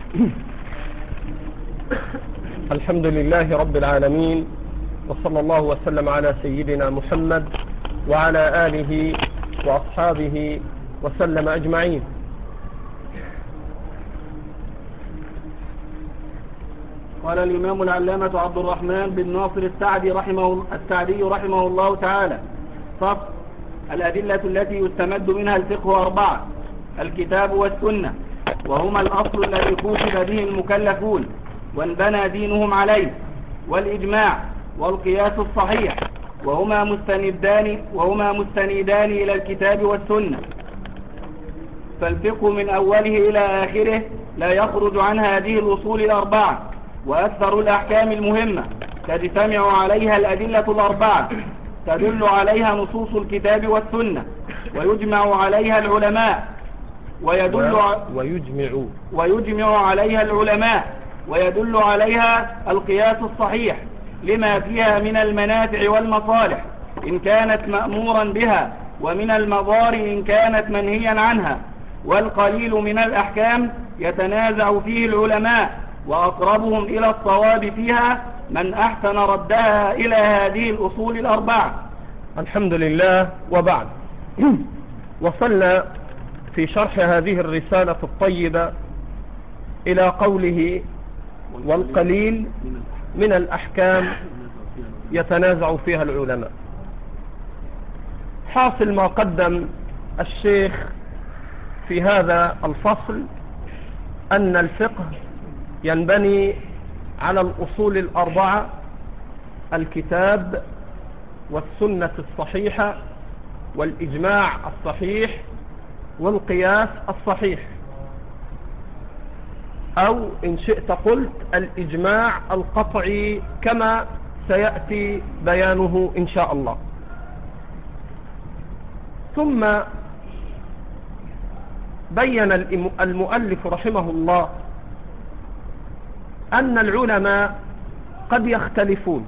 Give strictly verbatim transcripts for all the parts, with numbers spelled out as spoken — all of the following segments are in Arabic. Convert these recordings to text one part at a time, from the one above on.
الحمد لله رب العالمين، وصلى الله وسلم على سيدنا محمد وعلى آله وأصحابه وسلم أجمعين. قال الإمام العلامة عبد الرحمن بن ناصر السعدي رحمه, السعدي رحمه الله تعالى: فصل. الأدلة التي يستمد منها الفقه أربعة: الكتاب والسنة، وهما الأصل الذي خوشب به المكلفون وانبنى دينهم عليه، والإجماع، والقياس الصحيح، وهما مستندان, وهما مستندان إلى الكتاب والسنة. فالفقه من أوله إلى آخره لا يخرج عن هذه الأصول الأربعة، وأكثر الأحكام المهمة تجتمع عليها الأدلة الأربعة، تدل عليها نصوص الكتاب والسنة، ويجمع عليها العلماء ويدل ويجمع ويجمع عليها العلماء ويدل عليها القياس الصحيح لما فيها من المنافع والمصالح إن كانت مأمورا بها، ومن المضار إن كانت منهيا عنها. والقليل من الأحكام يتنازع فيه العلماء، وأقربهم إلى الصواب فيها من أحسن ردها إلى هذه الأصول الأربعة. الحمد لله. وبعد، وصلنا في شرح هذه الرسالة الطيبة إلى قوله: والقليل من الأحكام يتنازع فيها العلماء. حاصل ما قدم الشيخ في هذا الفصل أن الفقه ينبني على الأصول الأربعة: الكتاب والسنة الصحيحة، والإجماع الصحيح، والقياس الصحيح، أو إن شئت قلت الإجماع القطعي كما سيأتي بيانه إن شاء الله. ثم بين المؤلف رحمه الله أن العلماء قد يختلفون،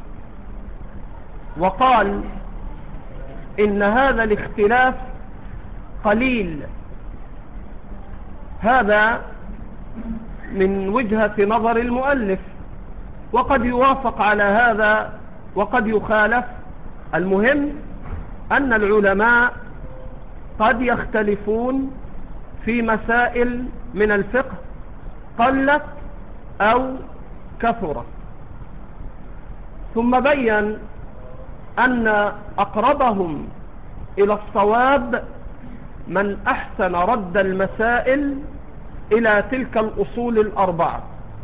وقال إن هذا الاختلاف قليل. هذا من وجهة نظر المؤلف، وقد يوافق على هذا وقد يخالف. المهم أن العلماء قد يختلفون في مسائل من الفقه قلت أو كثرت. ثم بين أن أقربهم إلى الصواب من أحسن رد المسائل إلى تلك الأصول الأربعة.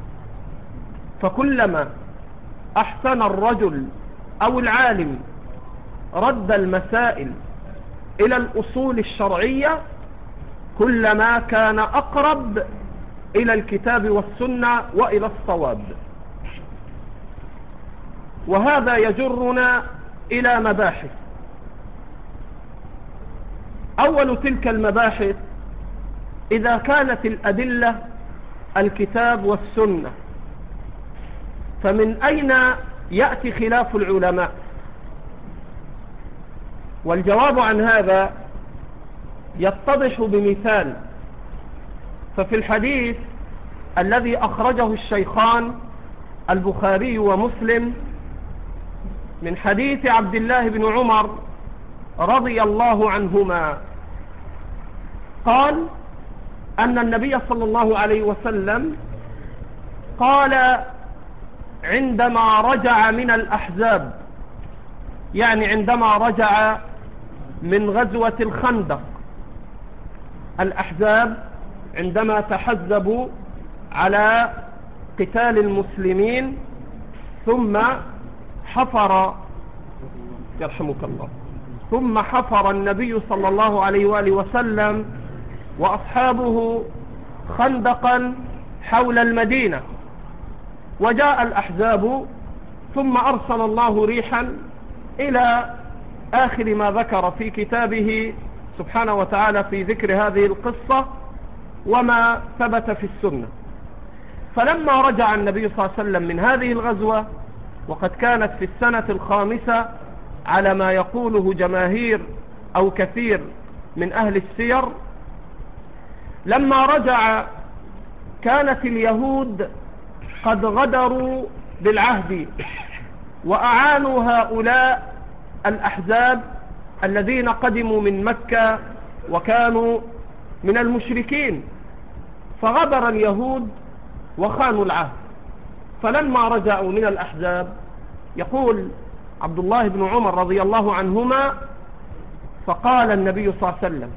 فكلما أحسن الرجل أو العالم رد المسائل إلى الأصول الشرعية، كلما كان أقرب إلى الكتاب والسنة وإلى الصواب. وهذا يجرنا إلى مباحث. أول تلك المباحث: إذا كانت الأدلة الكتاب والسنة، فمن أين يأتي خلاف العلماء؟ والجواب عن هذا يتضح بمثال. ففي الحديث الذي أخرجه الشيخان البخاري ومسلم من حديث عبد الله بن عمر رضي الله عنهما، قال أن النبي صلى الله عليه وسلم قال عندما رجع من الأحزاب، يعني عندما رجع من غزوة الخندق. الأحزاب عندما تحزبوا على قتال المسلمين، ثم حفر يرحمك الله ثم حفر النبي صلى الله عليه وآله وسلم وأصحابه خندقا حول المدينة، وجاء الأحزاب، ثم أرسل الله ريحا إلى آخر ما ذكر في كتابه سبحانه وتعالى في ذكر هذه القصة وما ثبت في السنة. فلما رجع النبي صلى الله عليه وسلم من هذه الغزوة، وقد كانت في السنة الخامسة على ما يقوله جماهير أو كثير من أهل السير، لما رجع كانت اليهود قد غدروا بالعهد وأعانوا هؤلاء الأحزاب الذين قدموا من مكة وكانوا من المشركين، فغدر اليهود وخانوا العهد. فلما رجعوا من الأحزاب، يقول عبد الله بن عمر رضي الله عنهما: فقال النبي صلى الله عليه وسلم: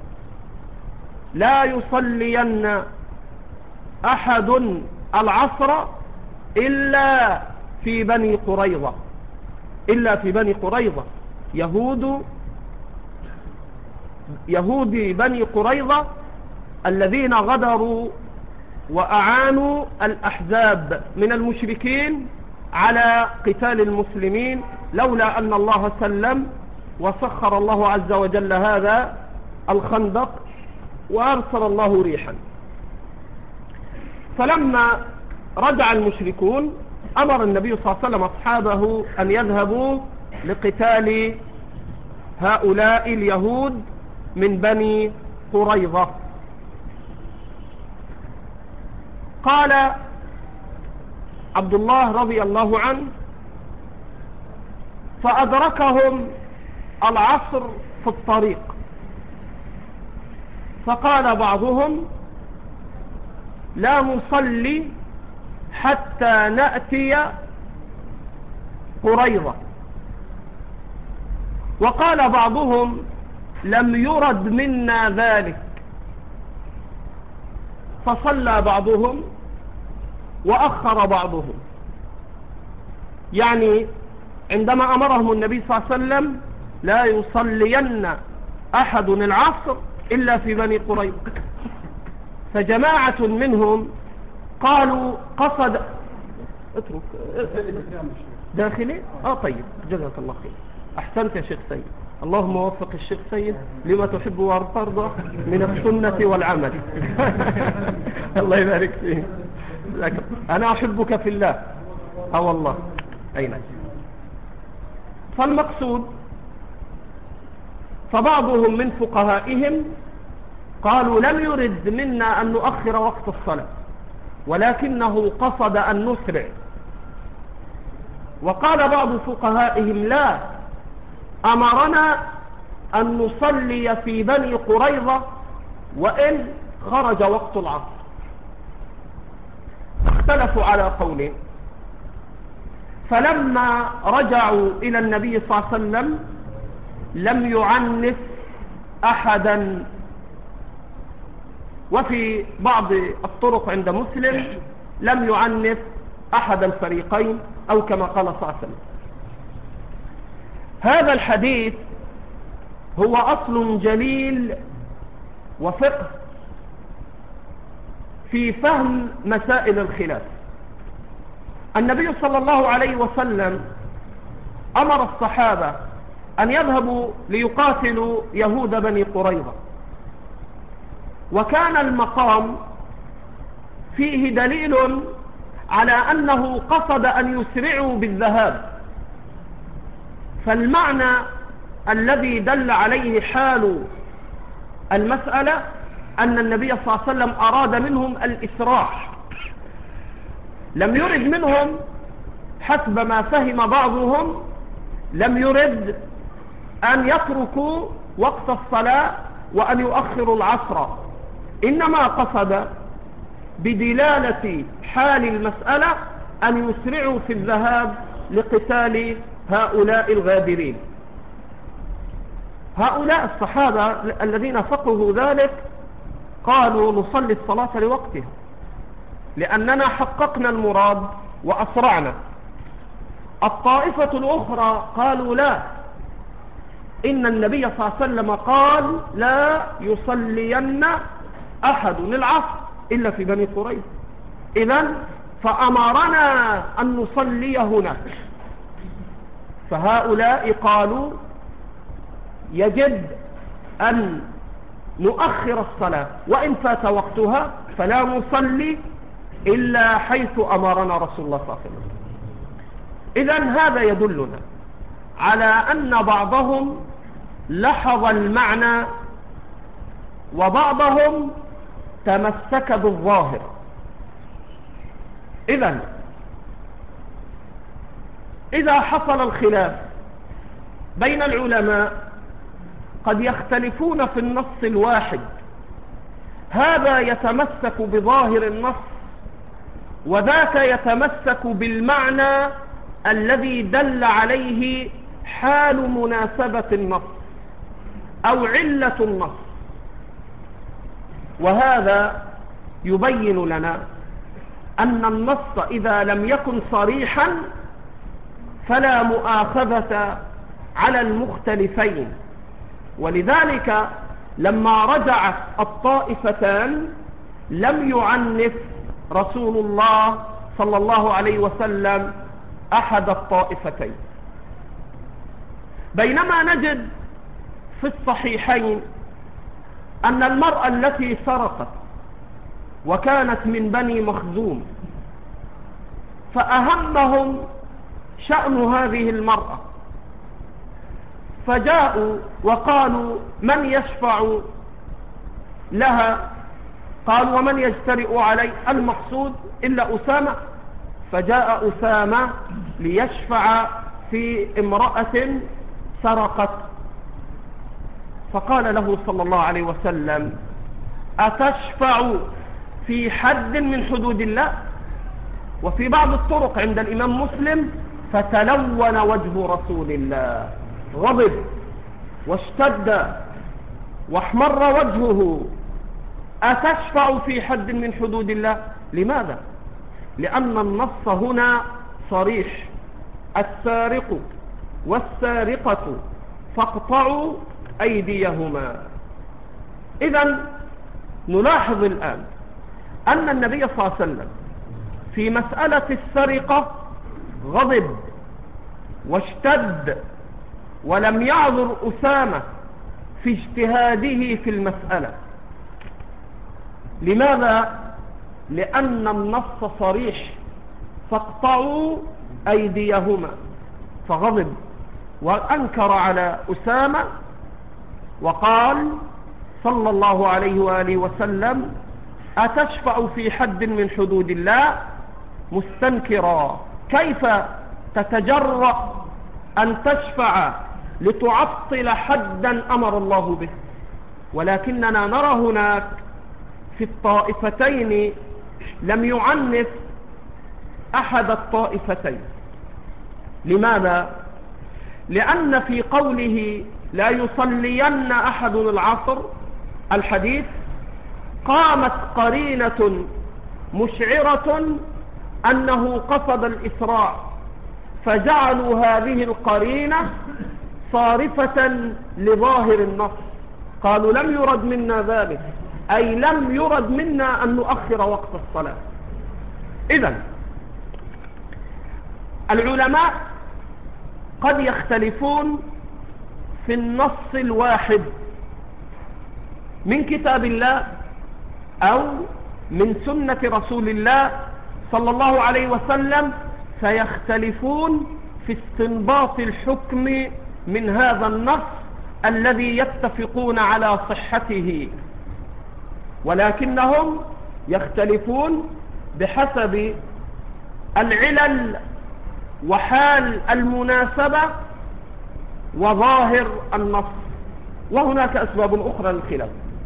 لا يصلين أحد العصر إلا في بني قريظة، إلا في بني قريظة، يهود يهود بني قريظة الذين غدروا وأعانوا الأحزاب من المشركين على قتال المسلمين، لولا أن الله سلم وسخر الله عز وجل هذا الخندق وأرسل الله ريحا. فلما رجع المشركون أمر النبي صلى الله عليه وسلم أصحابه أن يذهبوا لقتال هؤلاء اليهود من بني قريظة. قال عبد الله رضي الله عنه: فأدركهم العصر في الطريق، فقال بعضهم: لا نصلي حتى نأتي قريظة. وقال بعضهم: لم يرد منا ذلك. فصلى بعضهم وأخر بعضهم، يعني عندما أمرهم النبي صلى الله عليه وسلم: لا يصلين أحد العصر إلا في بني قريظة، فجماعة منهم قالوا قصد اترك داخلي. اه طيب، جزاك الله خير، احسنت يا شيخ سيد. اللهم وفق الشيخ سيد لما تحب وترضى من السنة والعمل. الله يبارك فيه. انا احبك في الله. اه والله. اين فالمقصود، فبعضهم من فقهائهم قالوا: لم يرد منا أن نؤخر وقت الصلاة، ولكنه قصد أن نسرع. وقال بعض فقهائهم: لا، أمرنا أن نصلي في بني قريظة وإن خرج وقت العصر. اختلفوا على قولين. فلما رجعوا إلى النبي صلى الله عليه وسلم لم يعنف أحدا. وفي بعض الطرق عند مسلم: لم يعنف أحد الفريقين، أو كما قال صلى الله عليه وسلم. هذا الحديث هو أصل جليل وفقه في فهم مسائل الخلاف. النبي صلى الله عليه وسلم أمر الصحابة أن يذهبوا ليقاتلوا يهود بني قريظة، وكان المقام فيه دليل على أنه قصد أن يسرعوا بالذهاب. فالمعنى الذي دل عليه حال المسألة أن النبي صلى الله عليه وسلم أراد منهم الإسراع، لم يرد منهم حسب ما فهم بعضهم، لم يرد أن يتركوا وقت الصلاة وأن يؤخروا العصر، إنما قصد بدلالة حال المسألة أن يسرعوا في الذهاب لقتال هؤلاء الغادرين. هؤلاء الصحابة الذين فقهوا ذلك قالوا: نصلي الصلاة لوقتها لأننا حققنا المراد وأسرعنا. الطائفة الأخرى قالوا: لا، إن النبي صلى الله عليه وسلم قال: لا يصلين أحد العصر إلا في بني قريظة، إذن فأمرنا أن نصلي هنا. فهؤلاء قالوا: يجب أن نؤخر الصلاة، وإن فات وقتها فلا نصلي إلا حيث أمرنا رسول الله صلى الله عليه وسلم. إذن هذا يدلنا على أن بعضهم لحظ المعنى وبعضهم تمسك بالظاهر. إذن إذا حصل الخلاف بين العلماء قد يختلفون في النص الواحد، هذا يتمسك بظاهر النص وذاك يتمسك بالمعنى الذي دل عليه حال مناسبة النص أو علة النص. وهذا يبين لنا أن النص إذا لم يكن صريحا فلا مؤاخذة على المختلفين. ولذلك لما رجعت الطائفتان لم يعنف رسول الله صلى الله عليه وسلم أحد الطائفتين، بينما نجد في الصحيحين أن المرأة التي سرقت وكانت من بني مخزوم فأهمهم شأن هذه المرأة، فجاءوا وقالوا من يشفع لها؟ قالوا ومن يجترئ علي؟ المقصود إلا أسامة. فجاء أسامة ليشفع في امرأة سرقت، فقال له صلى الله عليه وسلم أتشفع في حد من حدود الله؟ وفي بعض الطرق عند الإمام مسلم فتلون وجه رسول الله، غضب واشتد واحمر وجهه. أتشفع في حد من حدود الله؟ لماذا؟ لأن النص هنا صريح، السارق والسارقة فاقطعوا أيديهما. إذن نلاحظ الآن أن النبي صلى الله عليه وسلم في مسألة السرقة غضب واشتد ولم يعذر أسامة في اجتهاده في المسألة. لماذا؟ لأن النص صريح، فاقطعوا أيديهما، فغضب وأنكر على أسامة وقال صلى الله عليه وآله وسلم أتشفع في حد من حدود الله؟ مستنكرا، كيف تتجرأ أن تشفع لتعطل حدا أمر الله به؟ ولكننا نرى هناك في الطائفتين لم يعنف أحد الطائفتين. لماذا؟ لأن في قوله لا يصلين أحد العصر الحديث قامت قرينة مشعرة أنه قصد الإسراع، فجعلوا هذه القرينة صارفة لظاهر النص، قالوا لم يرد منا ذلك، أي لم يرد منا أن نؤخر وقت الصلاة. إذن العلماء قد يختلفون في النص الواحد من كتاب الله أو من سنة رسول الله صلى الله عليه وسلم، فيختلفون في استنباط الحكم من هذا النص الذي يتفقون على صحته، ولكنهم يختلفون بحسب العلل وحال المناسبة وظاهر النص، وهناك أسباب أخرى للخلاف.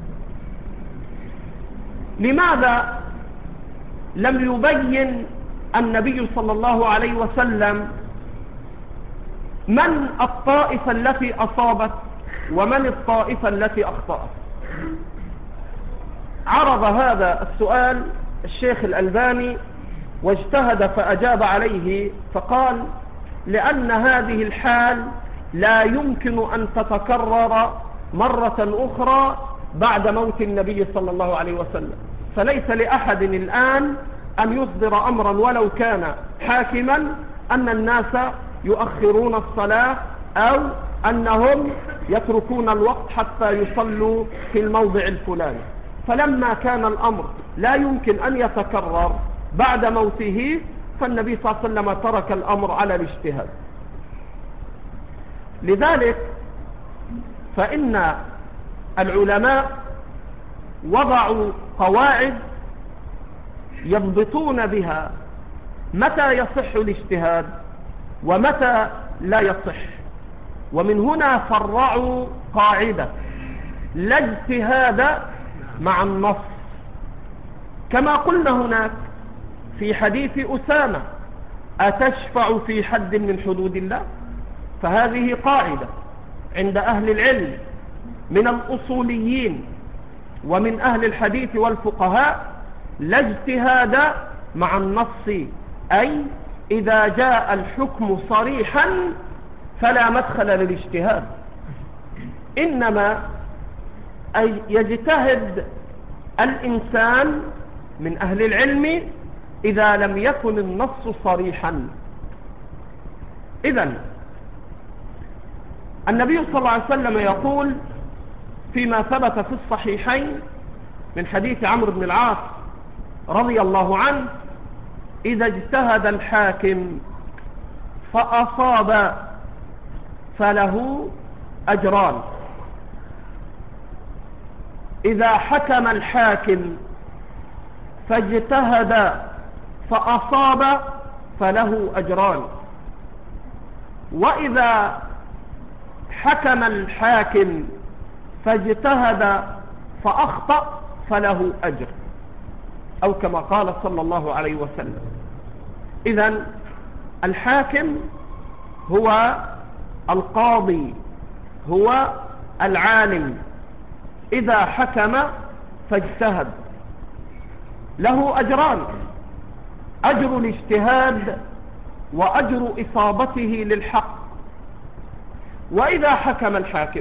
لماذا لم يبين النبي صلى الله عليه وسلم من الطائفة التي أصابت ومن الطائفة التي أخطأت؟ عرض هذا السؤال الشيخ الألباني واجتهد فأجاب عليه، فقال لأن هذه الحال لا يمكن أن تتكرر مرة أخرى بعد موت النبي صلى الله عليه وسلم، فليس لأحد الآن أن يصدر أمرا ولو كان حاكما أن الناس يؤخرون الصلاة أو أنهم يتركون الوقت حتى يصلوا في الموضع الفلاني. فلما كان الأمر لا يمكن أن يتكرر بعد موته فالنبي صلى الله عليه وسلم ترك الأمر على الاجتهاد. لذلك فإن العلماء وضعوا قواعد يضبطون بها متى يصح الاجتهاد ومتى لا يصح. ومن هنا فرعوا قاعدة: لا اجتهاد مع النص، كما قلنا هناك في حديث أسامة: أتشفع في حد من حدود الله؟ فهذه قاعدة عند أهل العلم من الأصوليين ومن أهل الحديث والفقهاء: لا اجتهاد مع النص، أي إذا جاء الحكم صريحا فلا مدخل للاجتهاد، إنما أي يجتهد الإنسان من أهل العلم إذا لم يكن النص صريحا. إذن النبي صلى الله عليه وسلم يقول فيما ثبت في الصحيحين من حديث عمرو بن العاص رضي الله عنه: إذا اجتهد الحاكم فأصاب فله أجران. إذا حكم الحاكم فاجتهد فأصاب فله أجران، وإذا حكم الحاكم فاجتهد فأخطأ فله أجر، أو كما قال صلى الله عليه وسلم. إذن الحاكم هو القاضي، هو العالم، إذا حكم فاجتهد له أجران: أجر الاجتهاد وأجر إصابته للحق. وإذا حكم الحاكم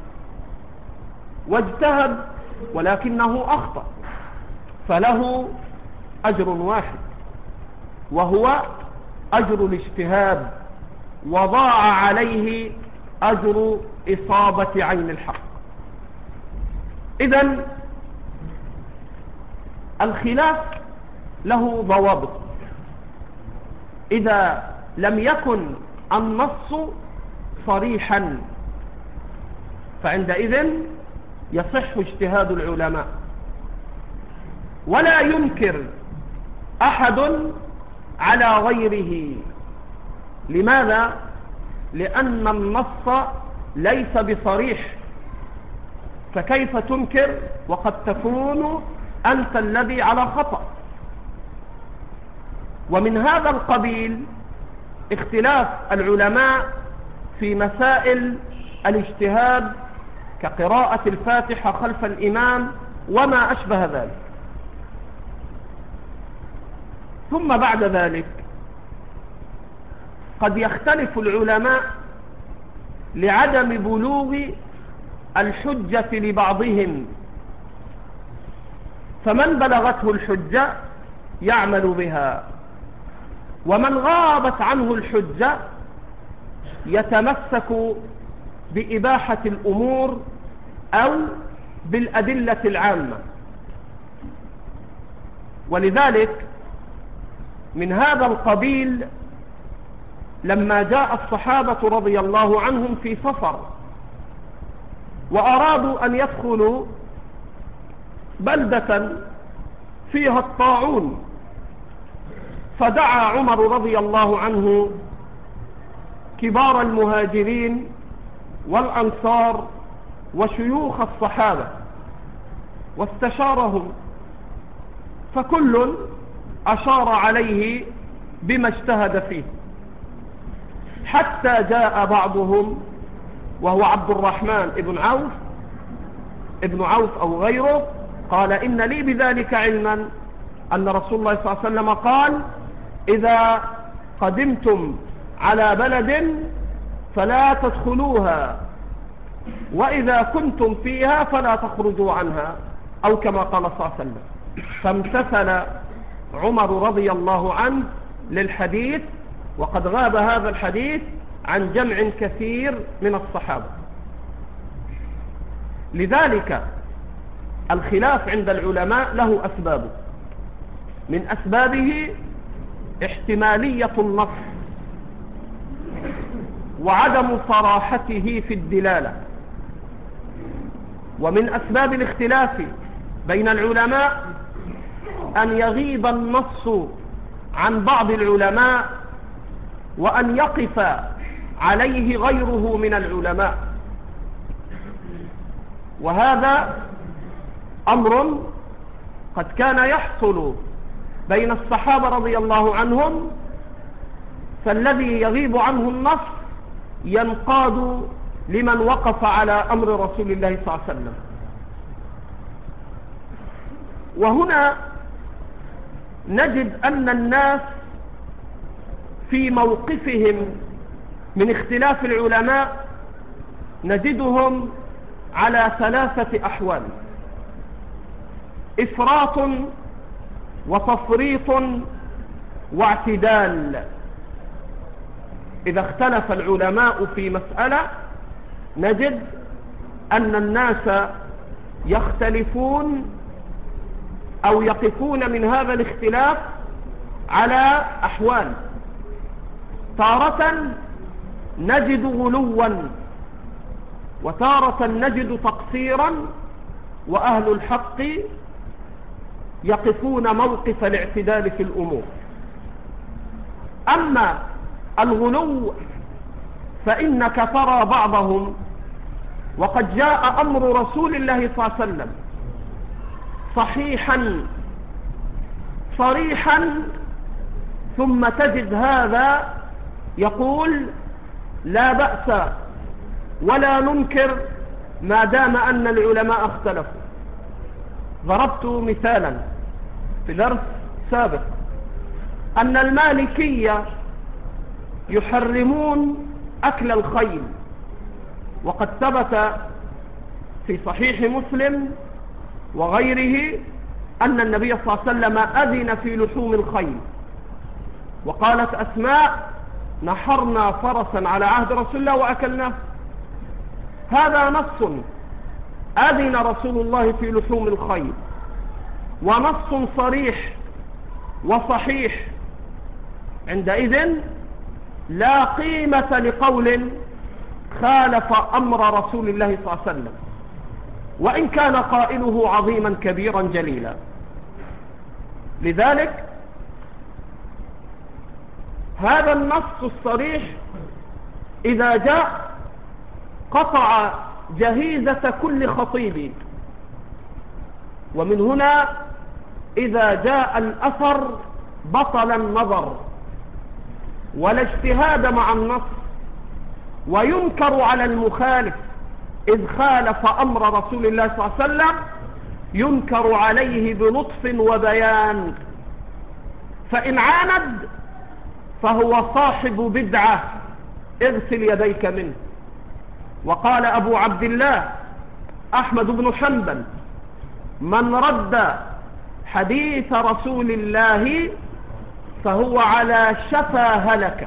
واجتهد ولكنه أخطأ فله أجر واحد، وهو أجر الاجتهاد، وضاع عليه أجر إصابة عين الحق. إذن الخلاف له ضوابط. إذا لم يكن النص صريحا فعندئذ يصح اجتهاد العلماء، ولا ينكر أحد على غيره. لماذا؟ لأن النص ليس بصريح، فكيف تنكر وقد تكون أنت الذي على خطأ؟ ومن هذا القبيل اختلاف العلماء في مسائل الاجتهاد كقراءة الفاتحة خلف الإمام وما أشبه ذلك. ثم بعد ذلك قد يختلف العلماء لعدم بلوغ الحجة لبعضهم، فمن بلغته الحجة يعمل بها، ومن غابت عنه الحجة يتمسك بإباحة الأمور أو بالأدلة العامة. ولذلك من هذا القبيل لما جاء الصحابة رضي الله عنهم في سفر وأرادوا أن يدخلوا بلدة فيها الطاعون، فدعا عمر رضي الله عنه كبار المهاجرين والأنصار وشيوخ الصحابة واستشارهم، فكل أشار عليه بما اجتهد فيه، حتى جاء بعضهم وهو عبد الرحمن ابن عوف ابن عوف أو غيره، قال: إن لي بذلك علما أن رسول الله صلى الله عليه وسلم قال: إذا قدمتم على بلد فلا تدخلوها، وإذا كنتم فيها فلا تخرجوا عنها، أو كما قال صلى الله عليه وسلم. فامتثل عمر رضي الله عنه للحديث، وقد غاب هذا الحديث عن جمع كثير من الصحابة. لذلك الخلاف عند العلماء له أسباب، من أسبابه احتمالية النص وعدم صراحته في الدلالة. ومن أسباب الاختلاف بين العلماء أن يغيب النص عن بعض العلماء وأن يقف عليه غيره من العلماء، وهذا أمر قد كان يحصل بين الصحابة رضي الله عنهم، فالذي يغيب عنه النص ينقاد لمن وقف على أمر رسول الله صلى الله عليه وسلم. وهنا نجد أن الناس في موقفهم من اختلاف العلماء نجدهم على ثلاثة أحوال: إفراط وتفريط واعتدال. إذا اختلف العلماء في مسألة نجد أن الناس يختلفون أو يقفون من هذا الاختلاف على أحوال. تارة نجد غلوا، وتارة نجد تقصيرا، وأهل الحق يقفون موقف الاعتدال في الأمور. أما الغلو فإنك ترى بعضهم وقد جاء أمر رسول الله صلى الله عليه وسلم صحيحا صريحا، ثم تجد هذا يقول لا بأس ولا ننكر ما دام أن العلماء اختلفوا. ضربت مثالا في درس سابق أن المالكية يحرمون أكل الخيل، وقد ثبت في صحيح مسلم وغيره أن النبي صلى الله عليه وسلم أذن في لحوم الخيل، وقالت أسماء نحرنا فرسا على عهد رسول الله وأكلناه. هذا نص أذن رسول الله في لحوم الخيل، ونص صريح وصحيح. عندئذ لا قيمة لقول خالف أمر رسول الله صلى الله عليه وسلم، وإن كان قائله عظيما كبيرا جليلا. لذلك هذا النص الصريح إذا جاء قطع جهيزة كل خطيب، ومن هنا إذا جاء الأثر بطل النظر ولا اجتهاد مع النص، وينكر على المخالف إذ خالف أمر رسول الله صلى الله عليه وسلم، ينكر عليه بلطف وبيان، فإن عاند فهو صاحب بدعة اغسل يديك منه. وقال أبو عبد الله أحمد بن حنبل من رد حديث رسول الله فهو على شفا هلك.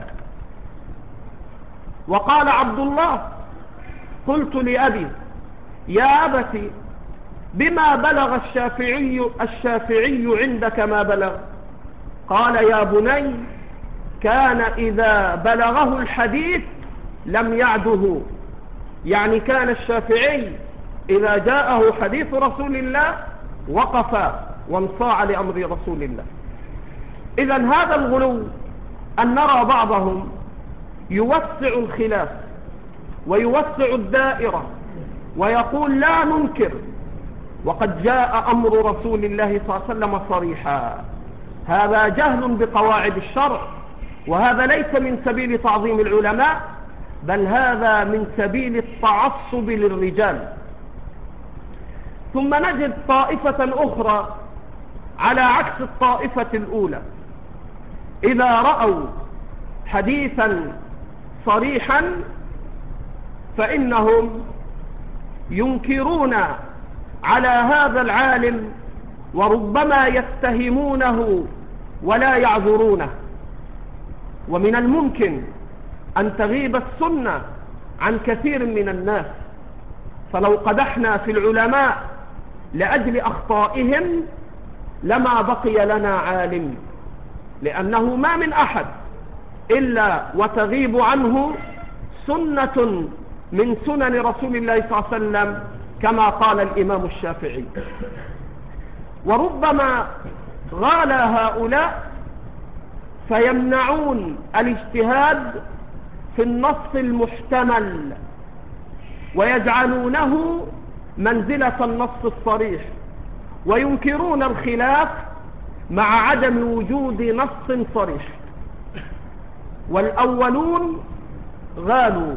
وقال عبد الله قلت لأبي يا أبتي بما بلغ الشافعي, الشافعي عندك ما بلغ؟ قال يا بني كان إذا بلغه الحديث لم يعده، يعني كان الشافعي إذا جاءه حديث رسول الله وقف وانصاع لأمر رسول الله. إذن هذا الغلو أن نرى بعضهم يوسع الخلاف ويوسع الدائرة ويقول لا ننكر، وقد جاء أمر رسول الله صلى الله عليه وسلم صريحا. هذا جهل بقواعد الشرع، وهذا ليس من سبيل تعظيم العلماء، بل هذا من سبيل التعصب للرجال. ثم نجد طائفة أخرى على عكس الطائفة الأولى، إذا رأوا حديثا صريحا فإنهم ينكرون على هذا العالم، وربما يتهمونه ولا يعذرونه. ومن الممكن أن تغيب السنة عن كثير من الناس، فلو قدحنا في العلماء لأجل أخطائهم لما بقي لنا عالم، لأنه ما من أحد إلا وتغيب عنه سنة من سنن رسول الله صلى الله عليه وسلم كما قال الإمام فيمنعون الاجتهاد في النص المحتمل ويجعلونه منزلة النص الصريح، وينكرون الخلاف مع عدم وجود نص صريح. والأولون غالوا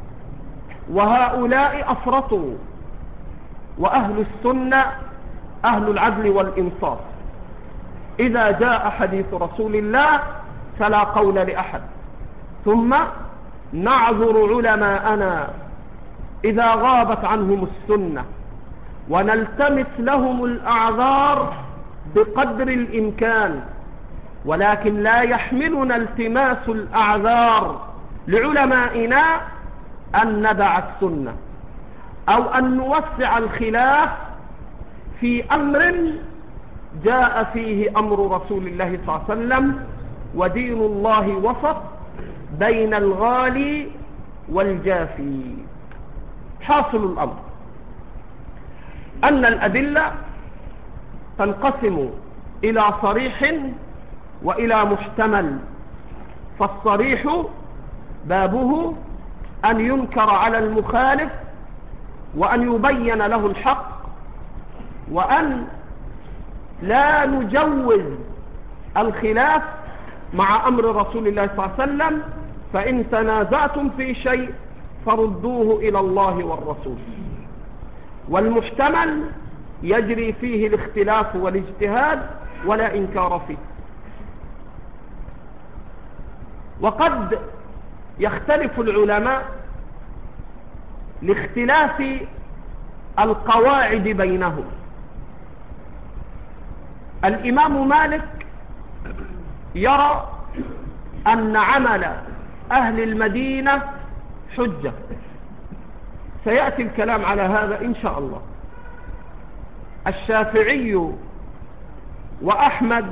وهؤلاء أفرطوا، وأهل السنة أهل العدل والإنصاف. إذا جاء حديث رسول الله فلا قول لأحد، ثم نعذر علماءنا إذا غابت عنهم السنة، ونلتمس لهم الأعذار بقدر الإمكان، ولكن لا يحملنا التماس الأعذار لعلمائنا أن ندع السنة أو أن نوسع الخلاف في أمر جاء فيه أمر رسول الله صلى الله عليه وسلم، ودين الله وسط بين الغالي والجافي. حاصل الأمر أن الأدلة تنقسم إلى صريح وإلى محتمل. فالصريح بابه أن ينكر على المخالف وأن يبين له الحق، وأن لا نجوز الخلاف مع أمر رسول الله صلى الله عليه وسلم. فإن تنازعتم في شيء فردوه إلى الله والرسول. والمحتمل يجري فيه الاختلاف والاجتهاد ولا إنكار فيه. وقد يختلف العلماء لاختلاف القواعد بينهم. الإمام مالك يرى أن عمل أهل المدينة حجة، سيأتي الكلام على هذا إن شاء الله. الشافعي وأحمد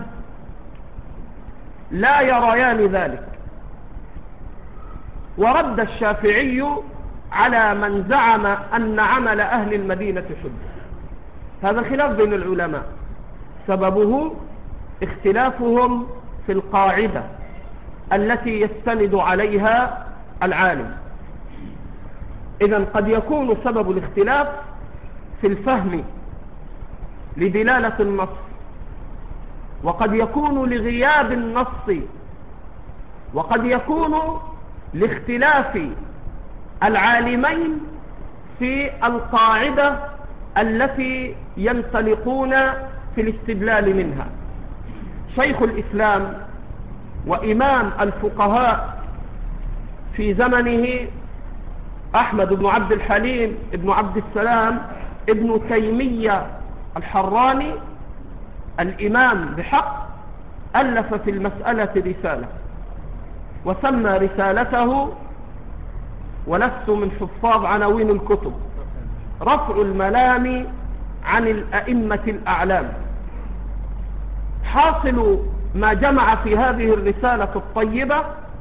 لا يريان ذلك، ورد الشافعي على من زعم أن عمل أهل المدينة حجة. هذا خلاف بين العلماء، سببه اختلافهم في القاعدة التي يستند عليها العالم. إذن قد يكون سبب الاختلاف في الفهم لدلالة النص، وقد يكون لغياب النص، وقد يكون لاختلاف العالمين في القاعدة التي ينطلقون في الاستدلال منها. شيخ الإسلام وإمام الفقهاء في زمنه أحمد بن عبد الحليم بن عبد السلام ابن تيمية الحراني، الإمام بحق، ألف في المسألة رسالة، وسمى رسالته، ولست من حفاظ عناوين الكتب، رفع الملام عن الأئمة الأعلام. حاصل ما جمع في هذه الرسالة الطيبة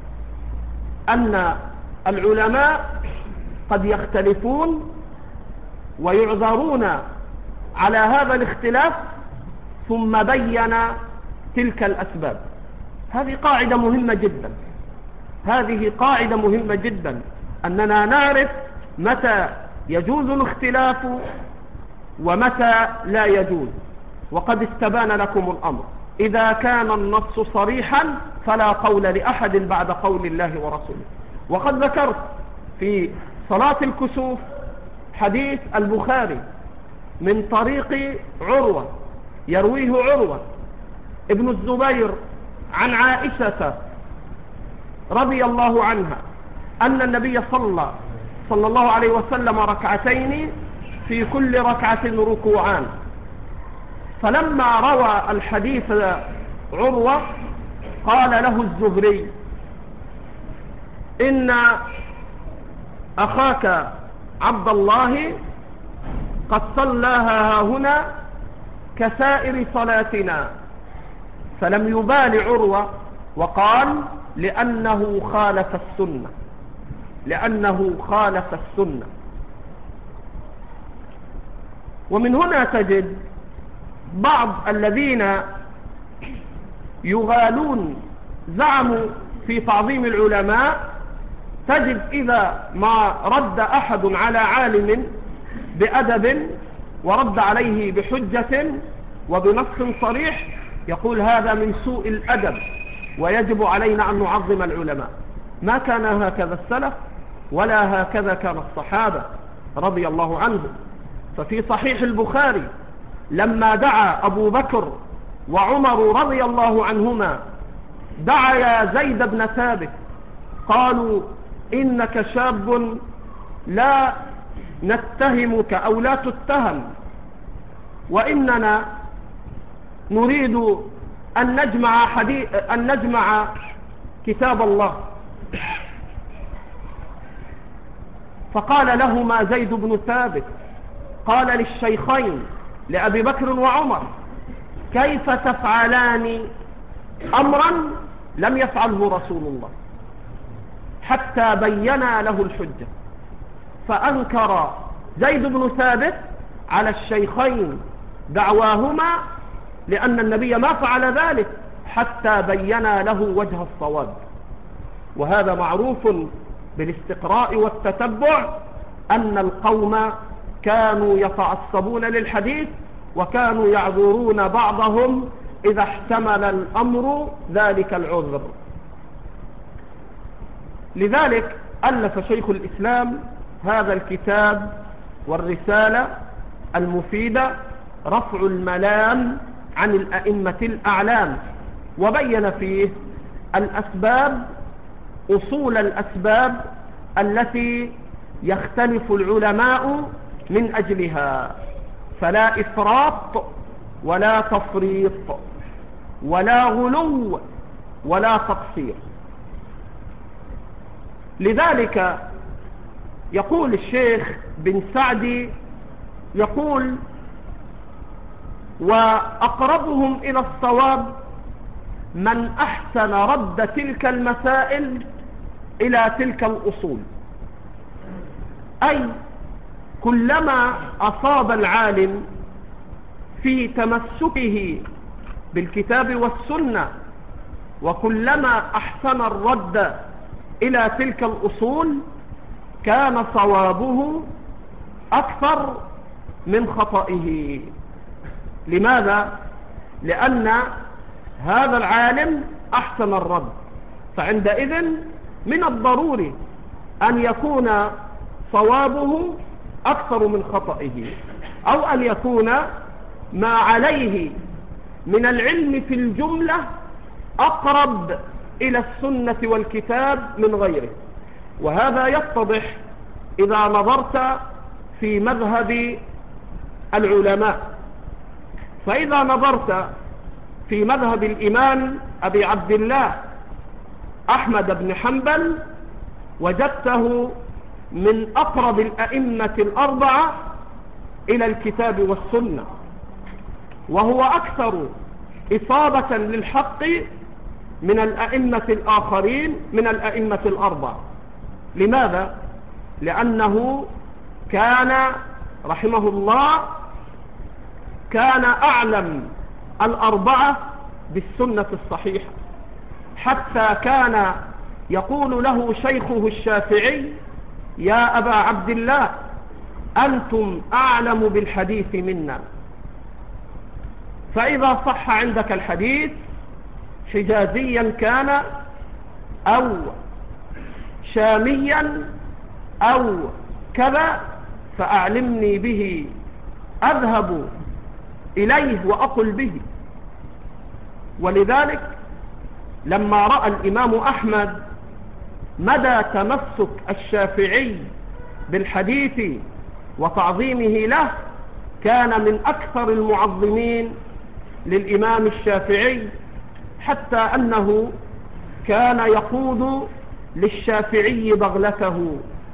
أن العلماء قد يختلفون ويعذرون على هذا الاختلاف، ثم بين تلك الأسباب. هذه قاعدة مهمة جدا، هذه قاعدة مهمة جدا، أننا نعرف متى يجوز الاختلاف ومتى لا يجوز. وقد استبان لكم الأمر، إذا كان النص صريحا فلا قول لأحد بعد قول الله ورسوله. وقد ذكرت في صلاة الكسوف حديث البخاري من طريق عروة، يرويه عروة ابن الزبير عن عائشة رضي الله عنها أن النبي صلى صلى الله عليه وسلم ركعتين في كل ركعة ركوعان. فلما روى الحديث عروة قال له الزهري: إن أخاك عبد الله قد صلاها هنا كسائر صلاتنا. فلم يبال عروة وقال: لأنه خالف السنة، لأنه خالف السنة. ومن هنا تجد بعض الذين يغالون زعموا في تعظيم العلماء تجد إذا ما رد أحد على عالم بأدب ورد عليه بحجة وبنص صريح يقول هذا من سوء الأدب ويجب علينا أن نعظم العلماء. ما كان هكذا السلف ولا هكذا كان الصحابة رضي الله عنهم. ففي صحيح البخاري لما دعا أبو بكر وعمر رضي الله عنهما دعا زيد بن ثابت قالوا إنك شاب لا نتهمك أو لا تتهم وإننا نريد أن نجمع, حديث أن نجمع كتاب الله. فقال لهما زيد بن ثابت قال للشيخين لأبي بكر وعمر كيف تفعلان أمرا لم يفعله رسول الله حتى بينا له الحجة. فأنكر زيد بن ثابت على الشيخين دعواهما لأن النبي ما فعل ذلك حتى بينا له وجه الصواب. وهذا معروف بالاستقراء والتتبع أن القوم كانوا يتعصبون للحديث وكانوا يعذرون بعضهم إذا احتمل الأمر ذلك العذر. لذلك ألف شيخ الإسلام هذا الكتاب والرسالة المفيدة رفع الملام عن الأئمة الأعلام، وبين فيه الأسباب أصول الأسباب التي يختلف العلماء من أجلها، فلا إفراط ولا تفريط ولا غلو ولا تقصير. لذلك يقول الشيخ بن سعدي يقول وأقربهم إلى الصواب من أحسن رد تلك المسائل إلى تلك الأصول، أي كلما أصاب العالم في تمسكه بالكتاب والسنة وكلما أحسن الرد إلى تلك الأصول كان صوابه أكثر من خطئه. لماذا؟ لأن هذا العالم أحسن الرد، فعندئذ من الضروري أن يكون صوابه أكثر من خطئه، أو أن يكون ما عليه من العلم في الجملة أقرب إلى السنة والكتاب من غيره. وهذا يتضح إذا نظرت في مذهب العلماء. فإذا نظرت في مذهب الإمام أبي عبد الله أحمد بن حنبل وجدته من أقرب الأئمة الأربعة إلى الكتاب والسنة، وهو أكثر إصابة للحق من الأئمة الآخرين من الأئمة الأربعة. لماذا؟ لأنه كان رحمه الله كان أعلم الأربعة بالسنة الصحيحة، حتى كان يقول له شيخه الشافعي يا أبا عبد الله أنتم أعلم بالحديث منا، فإذا صح عندك الحديث حجازيا كان أو شاميا أو كذا فأعلمني به أذهب إليه وأقل به. ولذلك لما رأى الإمام أحمد مدى تمسك الشافعي بالحديث وتعظيمه له كان من أكثر المعظمين للإمام الشافعي، حتى أنه كان يقود للشافعي بغلته.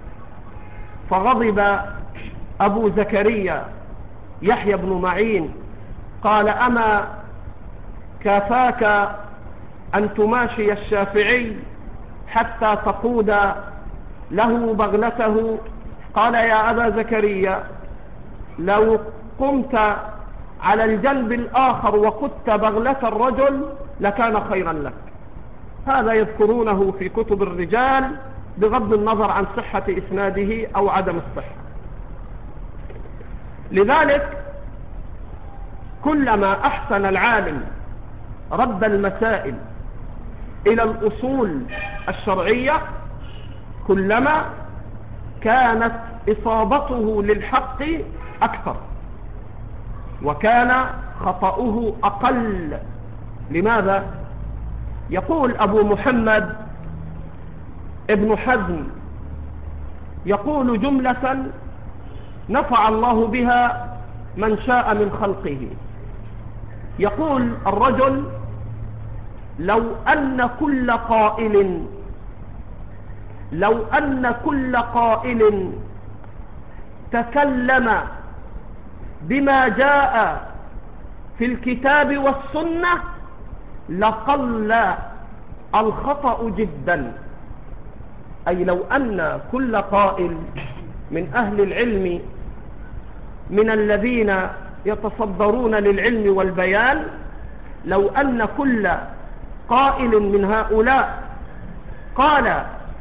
فغضب أبو زكريا يحيى بن معين قال أما كافاك أن تماشي الشافعي حتى تقود له بغلته؟ قال يا أبا زكريا لو قمت على الجنب الآخر وقدت بغلة الرجل لكان خيرا لك. هذا يذكرونه في كتب الرجال بغض النظر عن صحة إسناده أو عدم الصحة. لذلك كلما أحسن العالم رد المسائل إلى الأصول الشرعية كلما كانت إصابته للحق أكثر وكان خطأه أقل. لماذا؟ يقول أبو محمد ابن حزم يقول جملة نفع الله بها من شاء من خلقه. يقول الرجل لو أن كل قائل لو أن كل قائل تكلم بما جاء في الكتاب والسنة لقل الخطأ جدا. أي لو أن كل قائل من أهل العلم من الذين يتصدرون للعلم والبيان، لو أن كل قائل من هؤلاء قال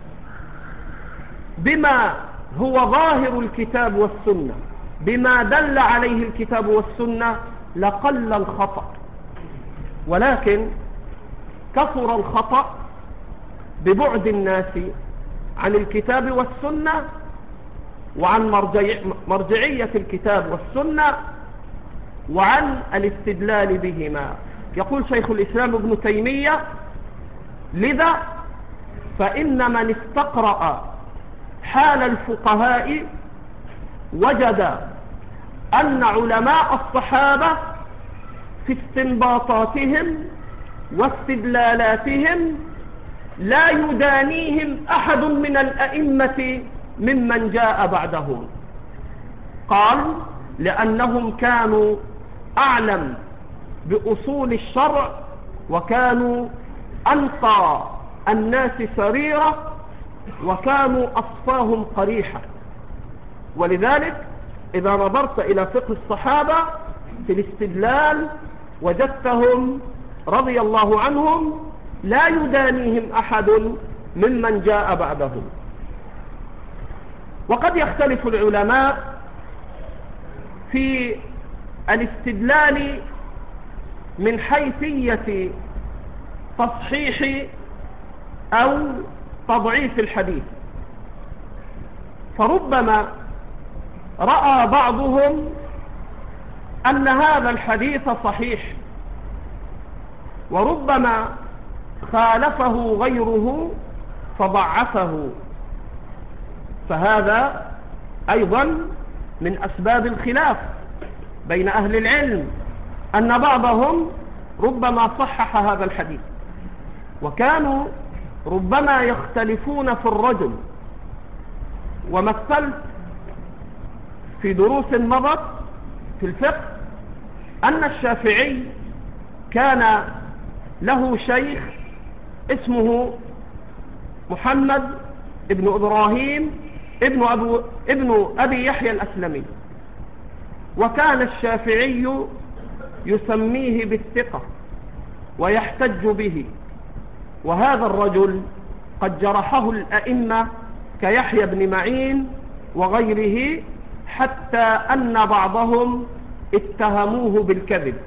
بما هو ظاهر الكتاب والسنة بما دل عليه الكتاب والسنة لقل الخطأ. ولكن كثر الخطأ ببعد الناس عن الكتاب والسنة وعن مرجع مرجعية الكتاب والسنة وعن الاستدلال بهما. يقول شيخ الإسلام ابن تيمية لذا فإن من استقرأ حال الفقهاء وجد أن علماء الصحابة في استنباطاتهم واستدلالاتهم لا يدانيهم أحد من الأئمة ممن جاء بعدهم. قال لأنهم كانوا أعلم بأصول الشرع وكانوا أنقى الناس سريرة وكانوا أصفاهم قريحة. ولذلك إذا نظرت إلى فقه الصحابة في الاستدلال وجدتهم رضي الله عنهم لا يدانيهم أحد ممن جاء بعدهم. وقد يختلف العلماء في الاستدلال من حيثية تصحيح أو تضعيف الحديث، فربما رأى بعضهم أن هذا الحديث صحيح وربما خالفه غيره فضعفه، فهذا أيضا من أسباب الخلاف بين أهل العلم أن بعضهم ربما صحح هذا الحديث. وكانوا ربما يختلفون في الرجل. ومثلت في دروس مضت في الفقه أن الشافعي كان له شيخ اسمه محمد ابن إبراهيم ابن, أبو ابن أبي يحيى الأسلمي، وكان الشافعي يسميه بالثقة ويحتج به. وهذا الرجل قد جرحه الأئمة كيحيى بن معين وغيره حتى أن بعضهم اتهموه بالكذب.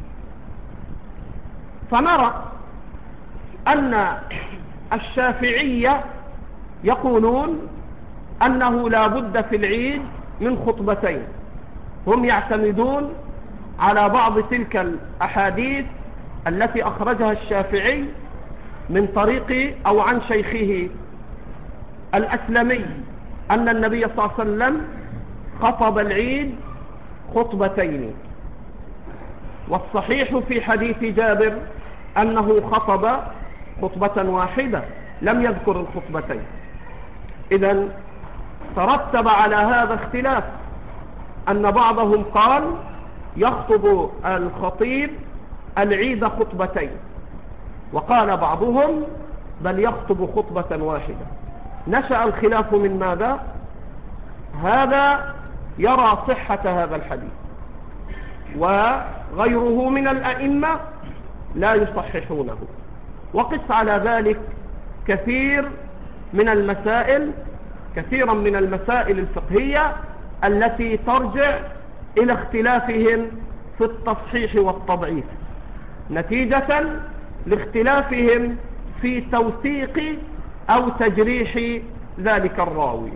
فنرى أن الشافعية يقولون أنه لا بد في العيد من خطبتين. هم يعتمدون على بعض تلك الأحاديث التي أخرجها الشافعي من طريق أو عن شيخه الأسلمي أن النبي صلى الله عليه وسلم خطب العيد خطبتين. والصحيح في حديث جابر أنه خطب خطبة واحدة لم يذكر الخطبتين. إذن ترتب على هذا اختلاف أن بعضهم قال يخطب الخطيب العيد خطبتين، وقال بعضهم بل يخطب خطبة واحدة. نشأ الخلاف من ماذا؟ هذا يرى صحة هذا الحديث وغيره من الأئمة لا يصححونه. وقس على ذلك كثير من المسائل كثيرا من المسائل الفقهية التي ترجع إلى اختلافهم في التصحيح والتضعيف نتيجة لاختلافهم في توثيق أو تجريح ذلك الراوي.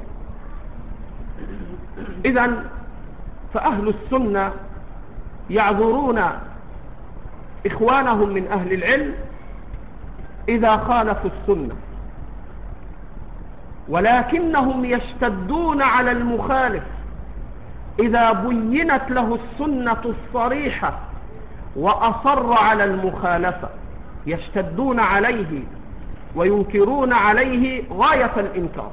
إذن فأهل السنة يعذرون إخوانهم من أهل العلم إذا خالفوا السنة، ولكنهم يشتدون على المخالف إذا بينت له السنة الصريحة وأصر على المخالفة، يشتدون عليه وينكرون عليه غاية الإنكار.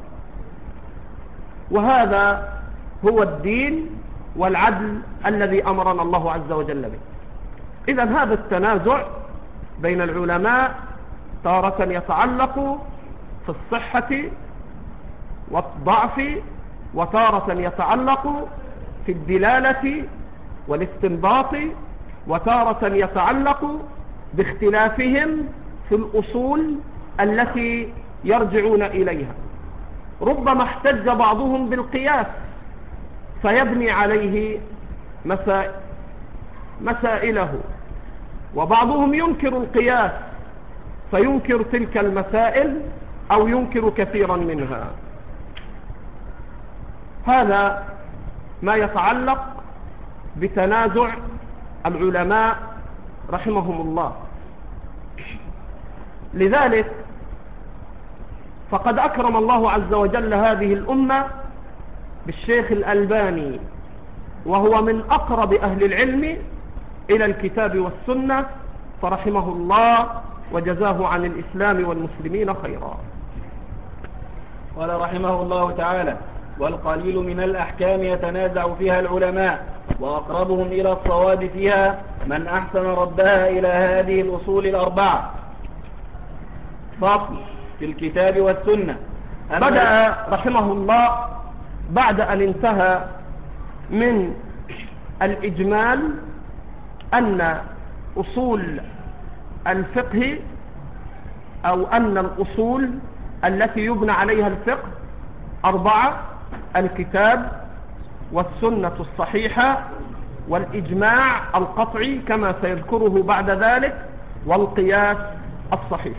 وهذا هو الدين والعدل الذي أمرنا الله عز وجل به. إذن هذا التنازع بين العلماء تارة يتعلق في الصحة والضعف، وتارة يتعلق في الدلالة والاستنباط، وتارة يتعلق باختلافهم في الأصول التي يرجعون إليها. ربما احتج بعضهم بالقياس فيبني عليه مسائل مسائله، وبعضهم ينكر القياس فينكر تلك المسائل أو ينكر كثيرا منها. هذا ما يتعلق بتنازع العلماء رحمهم الله. لذلك فقد أكرم الله عز وجل هذه الأمة بالشيخ الألباني، وهو من أقرب أهل العلم إلى الكتاب والسنة، فرحمه الله وجزاه عن الإسلام والمسلمين خيرا. قال رحمه الله تعالى: والقليل من الأحكام يتنازع فيها العلماء، وأقربهم إلى الصواب فيها من أحسن ردها إلى هذه الأصول الأربعة. فصل في الكتاب والسنة. بدأ رحمه الله بعد أن انتهى من الإجمال أن أصول الفقه أو أن الأصول التي يبنى عليها الفقه أربعة: الكتاب والسنة الصحيحة والإجماع القطعي كما سيذكره بعد ذلك والقياس الصحيح.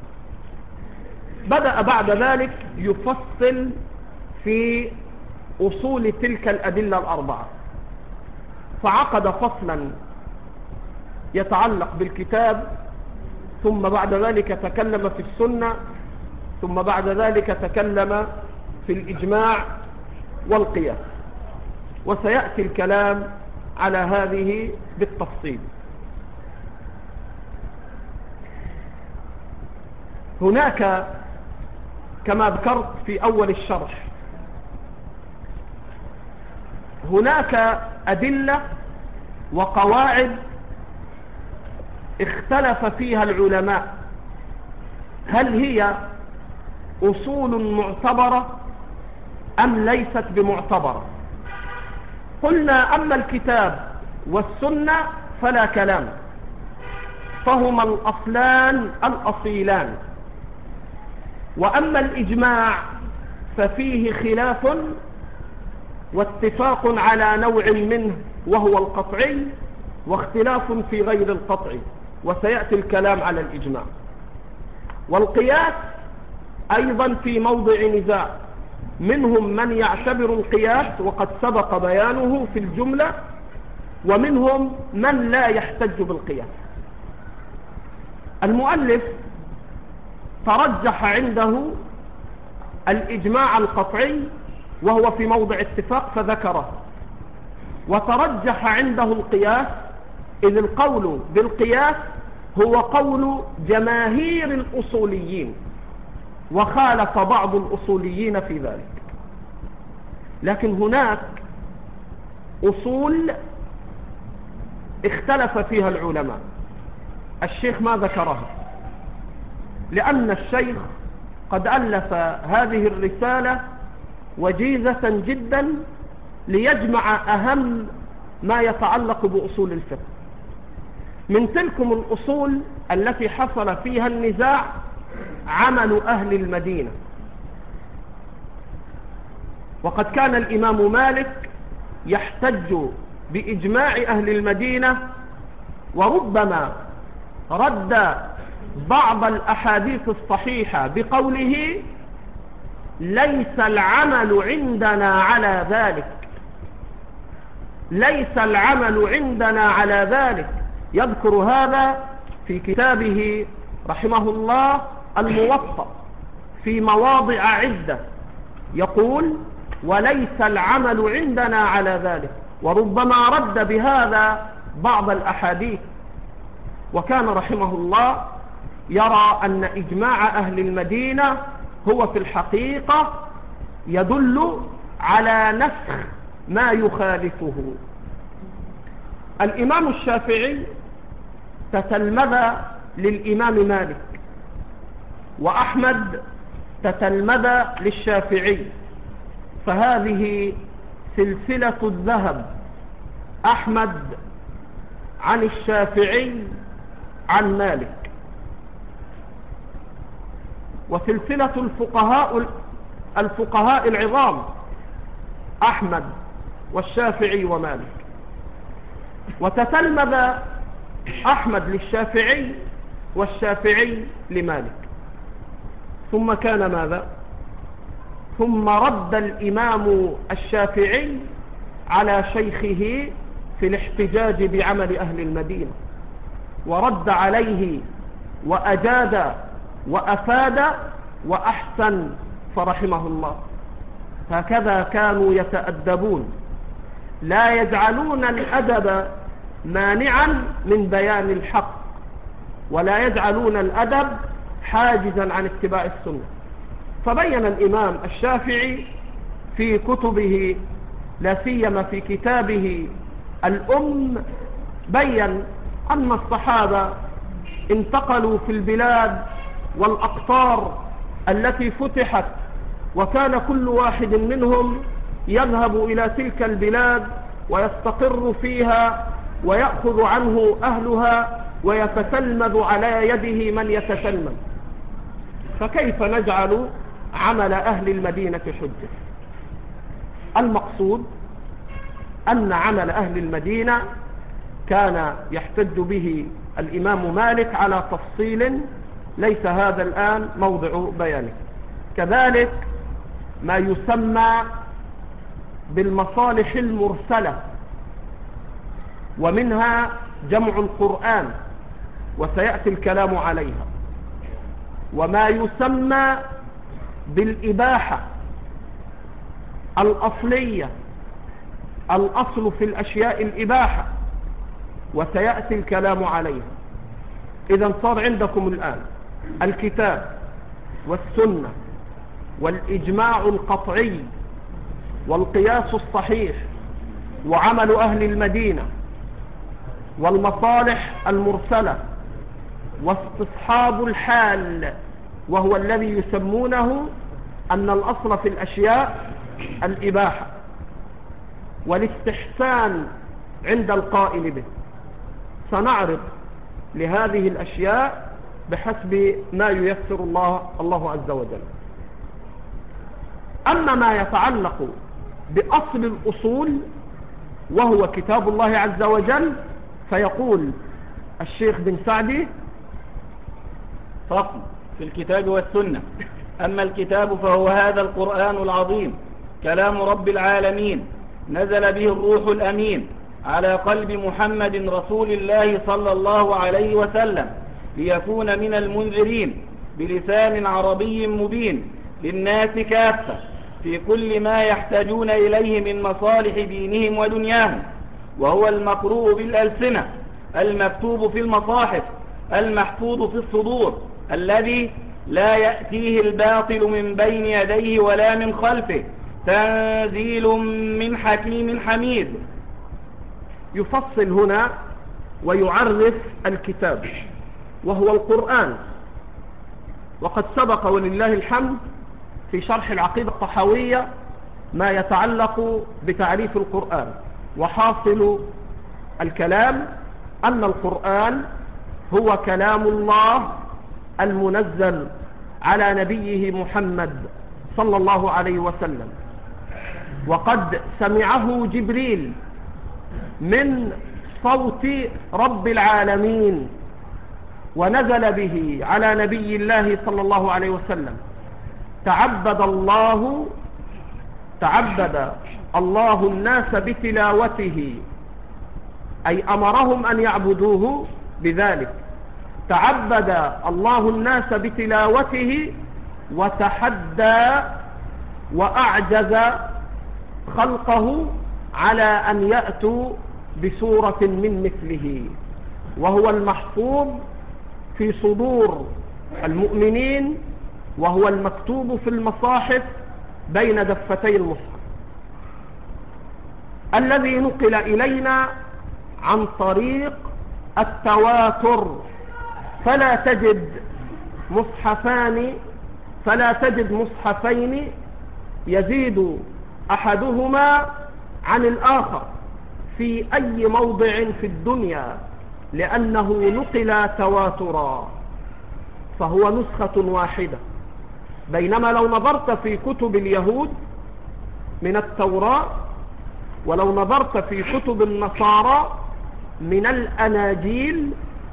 بدأ بعد ذلك يفصل في أصول تلك الأدلة الأربعة، فعقد فصلا يتعلق بالكتاب، ثم بعد ذلك تكلم في السنة، ثم بعد ذلك تكلم في الإجماع والقياس، وسيأتي الكلام على هذه بالتفصيل. هناك كما ذكرت في أول الشرح هناك أدلة وقواعد اختلف فيها العلماء هل هي أصول معتبرة أم ليست بمعتبرة. قلنا أما الكتاب والسنة فلا كلام، فهما الأصلان الأصيلان. وأما الإجماع ففيه خلاف واتفاق على نوع منه وهو القطعي، واختلاف في غير القطعي، وسيأتي الكلام على الإجماع. والقياس أيضا في موضع نزاع، منهم من يعتبر القياس وقد سبق بيانه في الجملة، ومنهم من لا يحتج بالقياس. المؤلف ترجح عنده الإجماع القطعي وهو في موضع اتفاق فذكره، وترجح عنده القياس، إذ القول بالقياس هو قول جماهير الأصوليين، وخالف بعض الأصوليين في ذلك. لكن هناك أصول اختلف فيها العلماء، الشيخ ما ذكرها، لأن الشيخ قد ألف هذه الرسالة وجيزة جدا ليجمع أهم ما يتعلق بأصول الفقه. من تلكم الأصول التي حصل فيها النزاع عمل أهل المدينة. وقد كان الإمام مالك يحتج بإجماع أهل المدينة، وربما رد بعض الأحاديث الصحيحة بقوله ليس العمل عندنا على ذلك، ليس العمل عندنا على ذلك. يذكر هذا في كتابه رحمه الله الموطأ في مواضع عدة، يقول وليس العمل عندنا على ذلك، وربما رد بهذا بعض الأحاديث. وكان رحمه الله يرى أن إجماع أهل المدينة هو في الحقيقة يدل على نسخ ما يخالفه. الإمام الشافعي تتلمذ للإمام مالك، وأحمد تتلمذ للشافعي، فهذه سلسلة الذهب، أحمد عن الشافعي عن مالك. وسلسلة الفقهاء الفقهاء العظام أحمد والشافعي ومالك. وتتلمذ أحمد للشافعي والشافعي لمالك. ثم كان ماذا؟ ثم رد الإمام الشافعي على شيخه في الاحتجاج بعمل أهل المدينة، ورد عليه وأجاد وأفاد وأحسن فرحمه الله. هكذا كانوا يتأدبون، لا يجعلون الأدب مانعا من بيان الحق، ولا يجعلون الأدب حاجزا عن اتباع السنة. فبين الإمام الشافعي في كتبه، لا سيما في كتابه الأم، بين أن الصحابة انتقلوا في البلاد والأقطار التي فتحت، وكان كل واحد منهم يذهب إلى تلك البلاد ويستقر فيها ويأخذ عنه أهلها ويتتلمذ على يده من يتتلمذ. فكيف نجعل عمل أهل المدينة حجة؟ المقصود أن عمل أهل المدينة كان يحتج به الإمام مالك على تفصيل ليس هذا الآن موضع بيانه. كذلك ما يسمى بالمصالح المرسلة، ومنها جمع القرآن وسيأتي الكلام عليها، وما يسمى بالإباحة الأصلية، الأصل في الأشياء الإباحة وسيأتي الكلام عليها. إذن صار عندكم الآن الكتاب والسنة والإجماع القطعي والقياس الصحيح وعمل أهل المدينة والمصالح المرسلة واستصحاب الحال، وهو الذي يسمونه أن الأصل في الأشياء الإباحة والاستحسان عند القائل به. سنعرض لهذه الأشياء بحسب ما ييسر الله الله عز وجل. أما ما يتعلق بأصل الأصول وهو كتاب الله عز وجل، فيقول الشيخ بن سعدي: فصل في الكتاب والسنة. أما الكتاب فهو هذا القرآن العظيم كلام رب العالمين، نزل به الروح الأمين على قلب محمد رسول الله صلى الله عليه وسلم، ليكون من المنذرين بلسان عربي مبين للناس كافة في كل ما يحتاجون إليه من مصالح دينهم ودنياهم، وهو المقروء بالألسنة، المكتوب في المصاحف، المحفوظ في الصدور، الذي لا يأتيه الباطل من بين يديه ولا من خلفه، تنزيل من حكيم حميد. يفصل هنا ويعرف الكتاب وهو القرآن. وقد سبق ولله الحمد في شرح العقيدة الطحاوية ما يتعلق بتعريف القرآن. وحاصل الكلام أن القرآن هو كلام الله المنزل على نبيه محمد صلى الله عليه وسلم، وقد سمعه جبريل من صوت رب العالمين ونزل به على نبي الله صلى الله عليه وسلم. تعبد الله تعبد الله الناس بتلاوته، أي أمرهم أن يعبدوه بذلك. تعبد الله الناس بتلاوته وتحدى وأعجز خلقه على أن يأتوا بسورة من مثله، وهو المحفوظ في صدور المؤمنين، وهو المكتوب في المصاحف بين دفتي المصحف، الذي نقل إلينا عن طريق التواتر. فلا تجد مصحفان فلا تجد مصحفين يزيد أحدهما عن الآخر في أي موضع في الدنيا، لأنه نقل تواترا، فهو نسخة واحدة. بينما لو نظرت في كتب اليهود من التوراة، ولو نظرت في كتب النصارى من الأناجيل،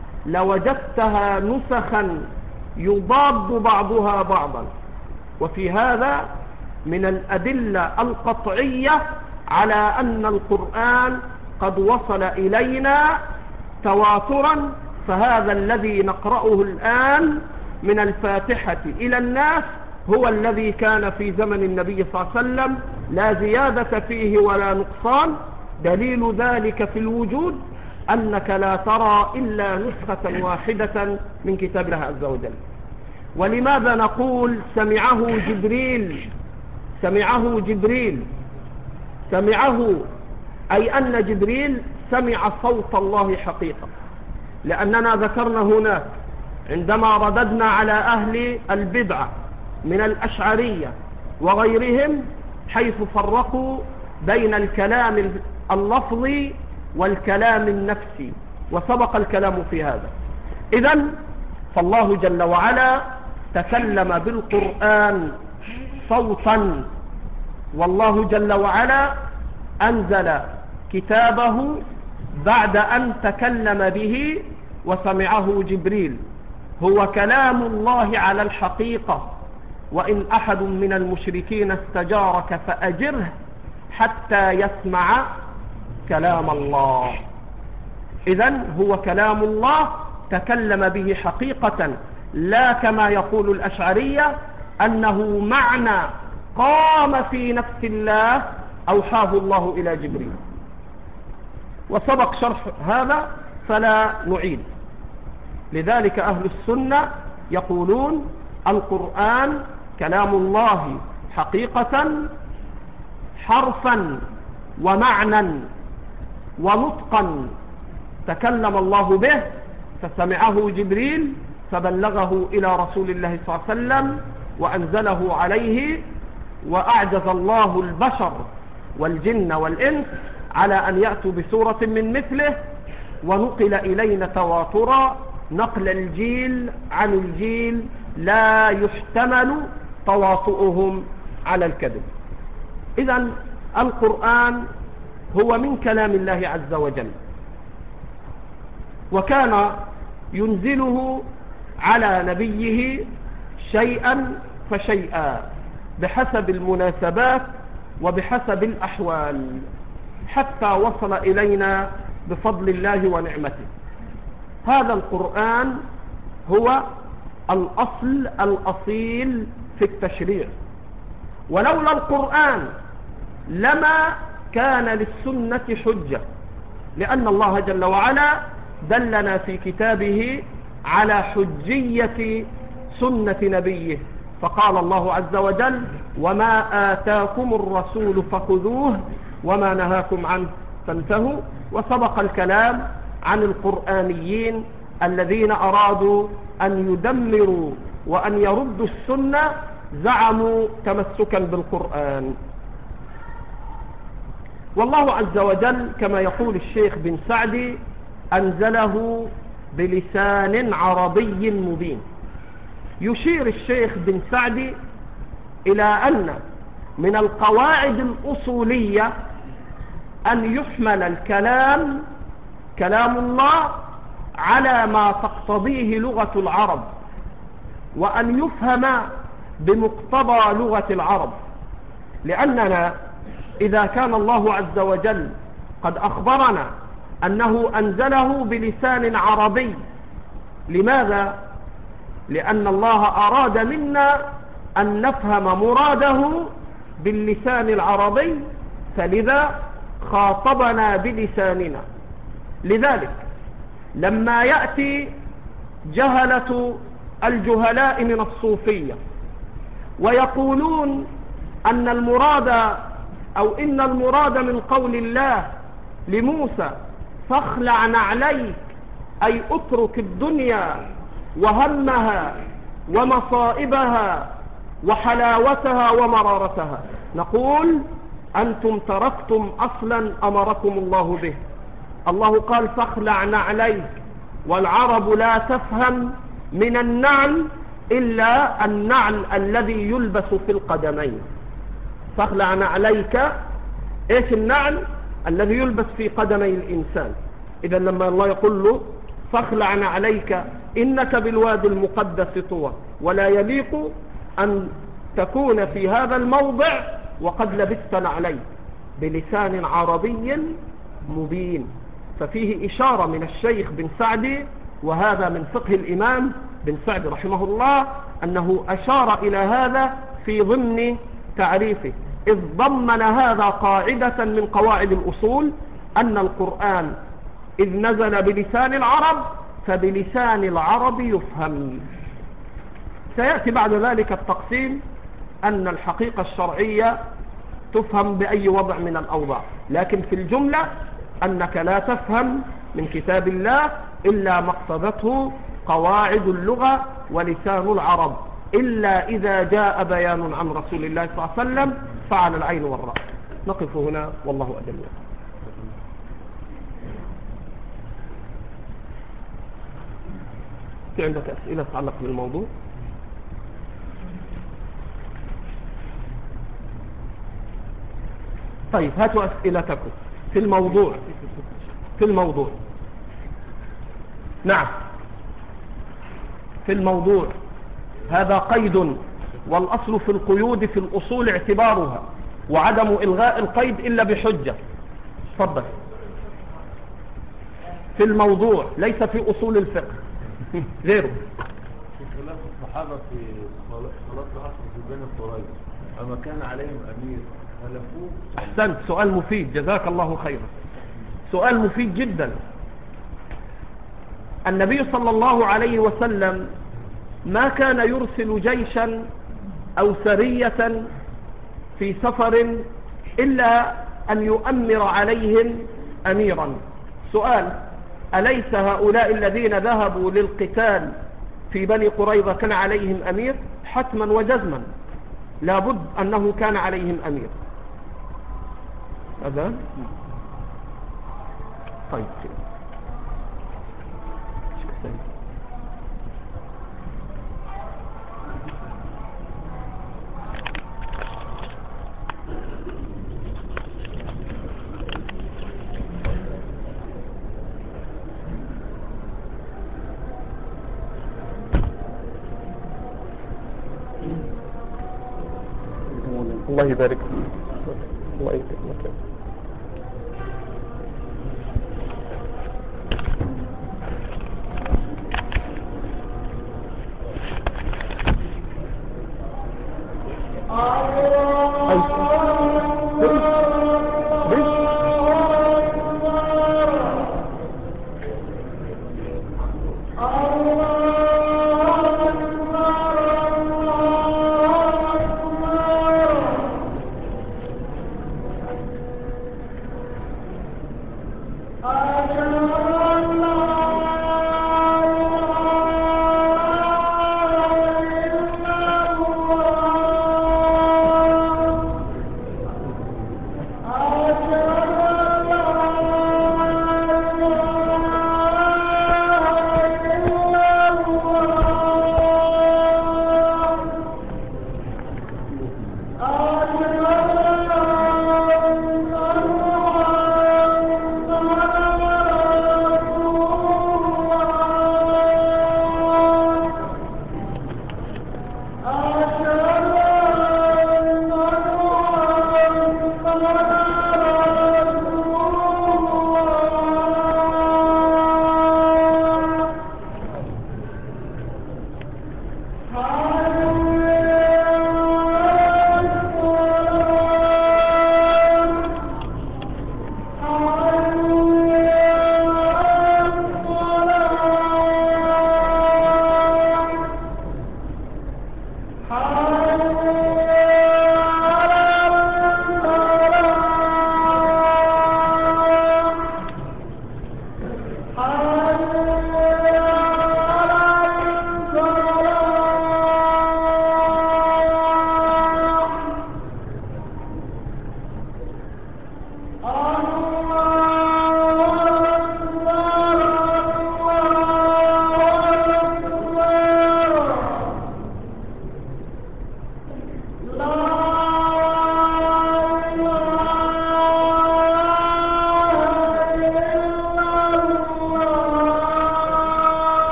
لوجدتها نسخا يضاد بعضها بعضا. وفي هذا من الأدلة القطعية على أن القرآن قد وصل إلينا تواترا. فهذا الذي نقرأه الآن من الفاتحة إلى الناس هو الذي كان في زمن النبي صلى الله عليه وسلم، لا زيادة فيه ولا نقصان. دليل ذلك في الوجود أنك لا ترى إلا نسخة واحدة من كتاب الله عز وجل. ولماذا نقول سمعه جبريل؟ سمعه جبريل سمعه أي أن جبريل سمع صوت الله حقيقة، لأننا ذكرنا هناك عندما رددنا على أهل البدعة من الأشعرية وغيرهم حيث فرقوا بين الكلام اللفظي والكلام النفسي، وسبق الكلام في هذا. إذن فالله جل وعلا تكلم بالقرآن صوتا، والله جل وعلا أنزل كتابه بعد أن تكلم به وسمعه جبريل. هو كلام الله على الحقيقة، وإن أحد من المشركين استجارك فأجره حتى يسمع كلام الله. إذن هو كلام الله تكلم به حقيقة، لا كما يقول الأشعرية أنه معنى قام في نفس الله أوحاه الله إلى جبريل، وسبق شرح هذا فلا نعيد. لذلك أهل السنة يقولون القرآن كلام الله حقيقة، حرفا ومعنى ونطقا، تكلم الله به فسمعه جبريل فبلغه إلى رسول الله صلى الله عليه وسلم وأنزله عليه، وأعجز الله البشر والجن والإنس على أن يأتوا بسورة من مثله. ونقل إلينا تواترا نقل الجيل عن الجيل لا يحتمل تواطؤهم على الكذب. إذن القرآن هو من كلام الله عز وجل، وكان ينزله على نبيه شيئا فشيئا بحسب المناسبات وبحسب الأحوال، حتى وصل إلينا بفضل الله ونعمته. هذا القرآن هو الأصل الأصيل في التشريع، ولولا القرآن لما كان للسنة حجة، لأن الله جل وعلا دلنا في كتابه على حجية سنة نبيه، فقال الله عز وجل: وما آتاكم الرسول فخذوه وما نهاكم عنه فانتهوا. وسبق الكلام عن القرآنيين الذين أرادوا أن يدمروا وأن يردوا السنة، زعموا تمسكا بالقرآن. والله عز وجل كما يقول الشيخ بن سعدي: أنزله بلسان عربي مبين. يشير الشيخ بن سعدي إلى أن من القواعد الأصولية أن يحمل الكلام كلام الله على ما تقتضيه لغة العرب، وأن يفهم بمقتضى لغة العرب، لأننا إذا كان الله عز وجل قد أخبرنا أنه أنزله بلسان عربي، لماذا؟ لأن الله أراد منا أن نفهم مراده باللسان العربي، فلذا خاطبنا بلساننا. لذلك لما يأتي جهلة الجهلاء من الصوفية ويقولون أن المراد أو إن المراد من قول الله لموسى فاخلع نعليك، أي اترك الدنيا وهمها ومصائبها وحلاوتها ومرارتها، نقول أنتم تركتم أصلا أمركم الله به. الله قال فاخلع نعليك، والعرب لا تفهم من النعل إلا النعل الذي يلبس في القدمين. فاخلع نعليك، إيش النعل؟ الذي يلبس في قدمي الإنسان. إذا لما الله يقول له فاخلع نعليك إنك بالوادي المقدس طوى، ولا يليق أن تكون في هذا الموضع وقد لبست نعليك، بلسان عربي مبين. ففيه إشارة من الشيخ بن سعدي، وهذا من فقه الإمام بن سعدي رحمه الله، أنه أشار إلى هذا في ضمن تعريفه، إذ ضمن هذا قاعدة من قواعد الأصول، أن القرآن إذ نزل بلسان العرب فبلسان العرب يفهم. سيأتي بعد ذلك التقسيم أن الحقيقة الشرعية تفهم بأي وضع من الأوضاع، لكن في الجملة أنك لا تفهم من كتاب الله إلا ما اقتضته قواعد اللغة ولسان العرب، إلا إذا جاء بيان عن رسول الله صلى الله عليه وسلم فعلى العين والرأس. نقف هنا والله أعلم. في عندك أسئلة تتعلق بالموضوع؟ طيب هاتوا أسئلتكم في الموضوع. في الموضوع نعم، في الموضوع هذا قيد، والأصل في القيود في الأصول اعتبارها، وعدم إلغاء القيد إلا بحجة. تفضل. في الموضوع ليس في أصول الفقه غيره. خلاف الصحابة في صلاة العصر في بني قريظة، أما كان عليهم أمير خلفوه. أحسنت، سؤال مفيد، جزاك الله خيرا، سؤال مفيد جدا. النبي صلى الله عليه وسلم ما كان يرسل جيشا أو سرية في سفر إلا أن يؤمر عليهم أميرا. سؤال: أليس هؤلاء الذين ذهبوا للقتال في بني قريظة كان عليهم أمير؟ حتما وجزما لابد أنه كان عليهم أمير. هذا طيب. الله يبارك فيك. الله يبارك.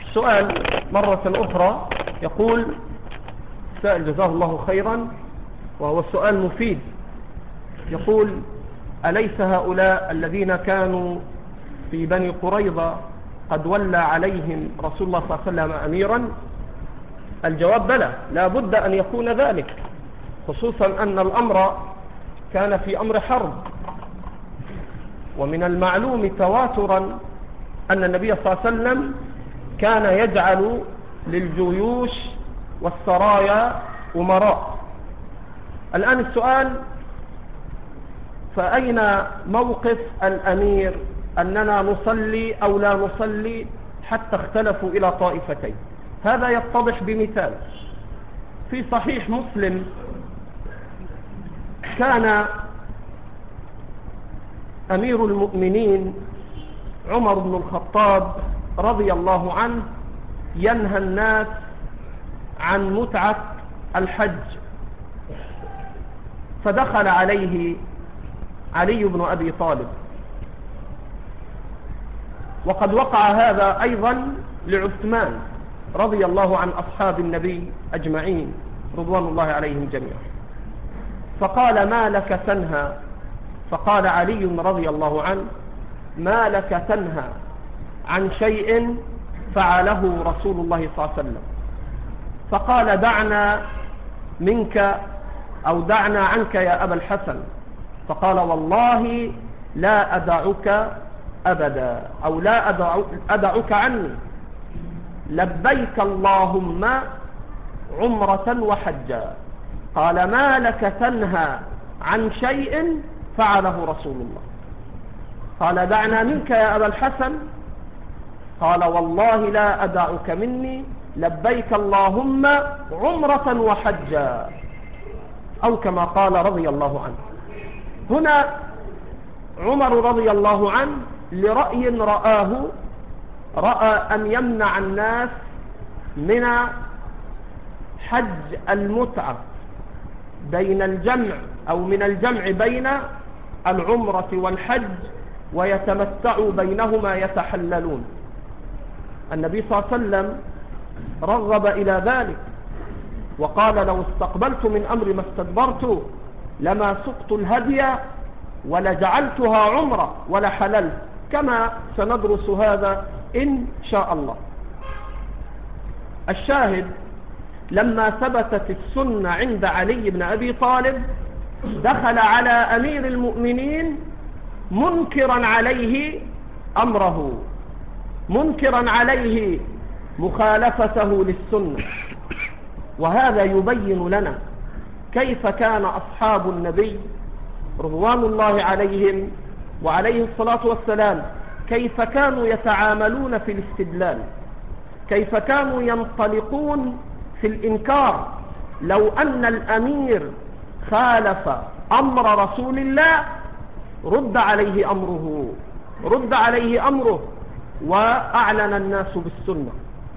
سؤال مرة أخرى، يقول سائل جزاه الله خيرا وهو السؤال مفيد، يقول: أليس هؤلاء الذين كانوا في بني قريظة قد ولى عليهم رسول الله صلى الله عليه وسلم أميرا؟ الجواب: بلى، لا بد أن يكون ذلك، خصوصا أن الأمر كان في أمر حرب، ومن المعلوم تواترا أن النبي صلى الله عليه وسلم كان يجعل للجيوش والسرايا أمراء. الآن السؤال: فأين موقف الأمير أننا نصلي أو لا نصلي حتى اختلفوا إلى طائفتين؟ هذا يتضح بمثال. في صحيح مسلم كان أمير المؤمنين عمر بن الخطاب رضي الله عنه ينهى الناس عن متعة الحج، فدخل عليه علي بن أبي طالب، وقد وقع هذا أيضا لعثمان رضي الله عن أصحاب النبي أجمعين رضوان الله عليهم جميعا، فقال: ما لك تنهى؟ فقال علي رضي الله عنه: ما لك تنهى عن شيء فعله رسول الله صلى الله عليه وسلم؟ فقال: دعنا منك أو دعنا عنك يا أبا الحسن. فقال: والله لا أدعك أبدا، أو لا أدع أدعك عني، لبيك اللهم عمرة وحجا. قال: ما لك تنهى عن شيء فعله رسول الله؟ قال: دعنا منك يا أبا الحسن. قال: والله لا أدعك مني، لبيك اللهم عمرة وحجا، أو كما قال رضي الله عنه. هنا عمر رضي الله عنه لرأي رآه رأى أن يمنع الناس من حج المتعة بين الجمع أو من الجمع بين العمرة والحج، ويتمتعوا بينهما يتحللون. النبي صلى الله عليه وسلم رغب إلى ذلك وقال: لو استقبلت من أمر ما استدبرت لما سقت الهدي ولجعلتها عمرة ولا حللت، كما سندرس هذا إن شاء الله. الشاهد: لما ثبتت السنة عند علي بن أبي طالب دخل على أمير المؤمنين منكرا عليه أمره، منكرا عليه مخالفته للسنة. وهذا يبين لنا كيف كان أصحاب النبي رضوان الله عليهم وعليه الصلاة والسلام، كيف كانوا يتعاملون في الاستدلال، كيف كانوا ينطلقون في الإنكار. لو أن الأمير خالف أمر رسول الله رد عليه أمره رد عليه أمره وأعلن الناس بالسنة.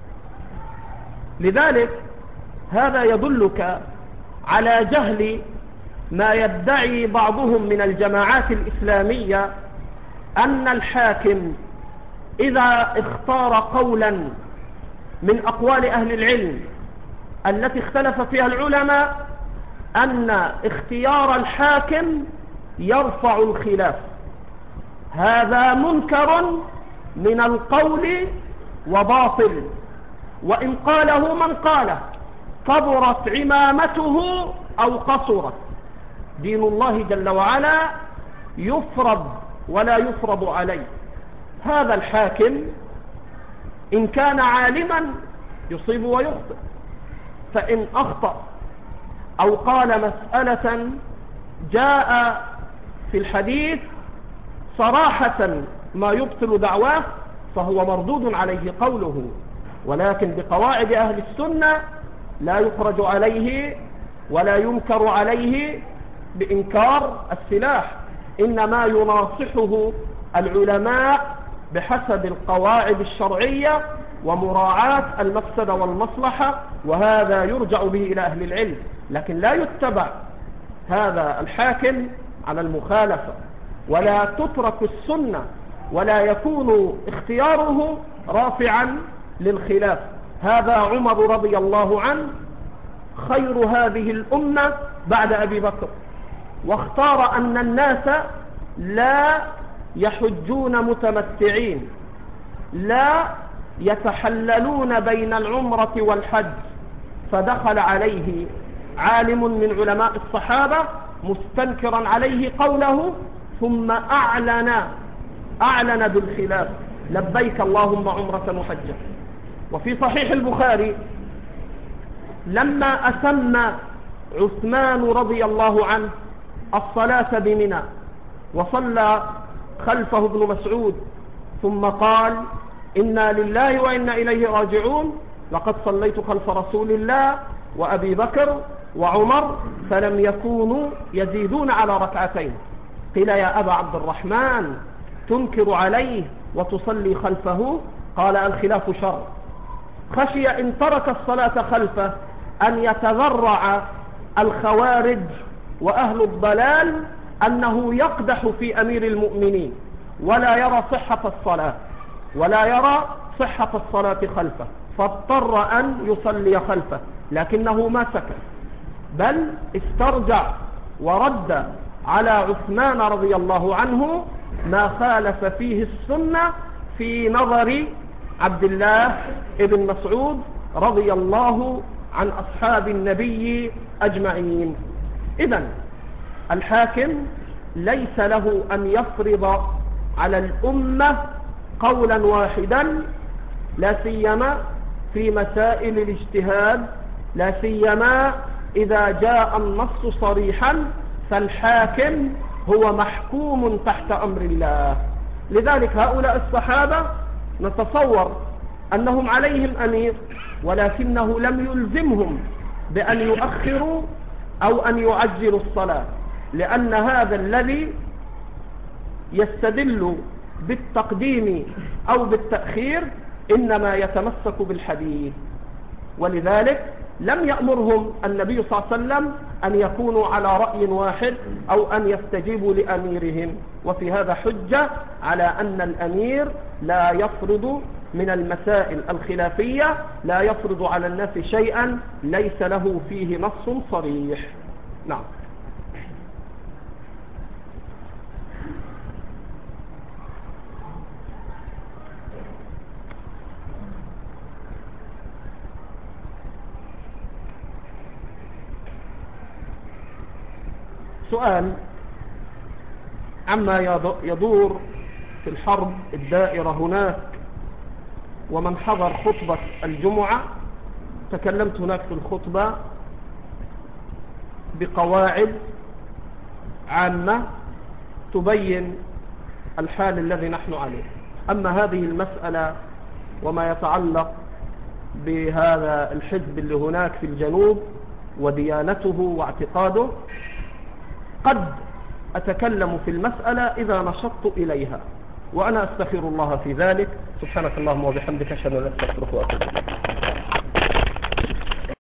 لذلك هذا يدلك على جهل ما يدعي بعضهم من الجماعات الإسلامية أن الحاكم إذا اختار قولا من أقوال أهل العلم التي اختلف فيها العلماء أن اختيار الحاكم يرفع الخلاف. هذا منكر من القول وباطل، وإن قاله من قاله كبرت عمامته أو قصرت. دين الله جل وعلا يفرض ولا يفرض عليه. هذا الحاكم إن كان عالما يصيب ويخطئ، فإن أخطأ أو قال مسألة جاء في الحديث صراحة ما يبطل دعواه فهو مردود عليه قوله، ولكن بقواعد أهل السنة لا يخرج عليه ولا ينكر عليه بإنكار السلاح، إنما يناصحه العلماء بحسب القواعد الشرعية ومراعاة المفسدة والمصلحة، وهذا يرجع به إلى أهل العلم. لكن لا يتبع هذا الحاكم على المخالفة، ولا تترك السنة، ولا يكون اختياره رافعا للخلاف. هذا عمر رضي الله عنه خير هذه الأمة بعد أبي بكر، واختار أن الناس لا يحجون متمتعين، لا يتحللون بين العمرة والحج، فدخل عليه عالم من علماء الصحابة مستنكرا عليه قوله، ثم أعلن أعلن بالخلاف: لبيك اللهم عمرة وحجة. وفي صحيح البخاري لما أتم عثمان رضي الله عنه الصلاة بمنى وصلى خلفه ابن مسعود ثم قال: إنا لله وإنا إليه راجعون، لقد صليت خلف رسول الله وأبي بكر وعمر فلم يكونوا يزيدون على ركعتين. قيل: يا أبا عبد الرحمن تنكر عليه وتصلي خلفه؟ قال: الخلاف شر، خشي إن ترك الصلاة خلفه أن يتذرع الخوارج وأهل الضلال أنه يقدح في أمير المؤمنين ولا يرى صحة الصلاة ولا يرى صحة الصلاة خلفه، فاضطر أن يصلي خلفه، لكنه ما سكت، بل استرجع ورد على عثمان رضي الله عنه ما خالف فيه السنة في نظر عبد الله ابن مسعود رضي الله عن أصحاب النبي أجمعين. إذن الحاكم ليس له أن يفرض على الأمة قولا واحدا، لا سيما في مسائل الاجتهاد، لا سيما إذا جاء النص صريحا، فالحاكم هو محكوم تحت أمر الله. لذلك هؤلاء الصحابة نتصور أنهم عليهم أمير، ولكنه لم يلزمهم بأن يؤخروا أو أن يعجلوا الصلاة، لأن هذا الذي يستدل بالتقديم أو بالتأخير إنما يتمسك بالحديث، ولذلك لم يأمرهم النبي صلى الله عليه وسلم أن يكونوا على رأي واحد أو أن يستجيبوا لأميرهم. وفي هذا حجة على أن الأمير لا يفرض من المسائل الخلافية، لا يفرض على الناس شيئا ليس له فيه نص صريح. نعم. سؤال عما يدور في الحرب الدائرة هناك ومن حضر خطبة الجمعة. تكلمت هناك في الخطبة بقواعد عامة تبين الحال الذي نحن عليه. أما هذه المسألة وما يتعلق بهذا الحزب اللي هناك في الجنوب وديانته واعتقاده، قد أتكلم في المسألة إذا نشطت إليها، وأنا أستغفر الله في ذلك. سبحانك اللهم وبحمدك، أشهد أن لا إله إلا أنت، أستغفرك وأتوب إليك.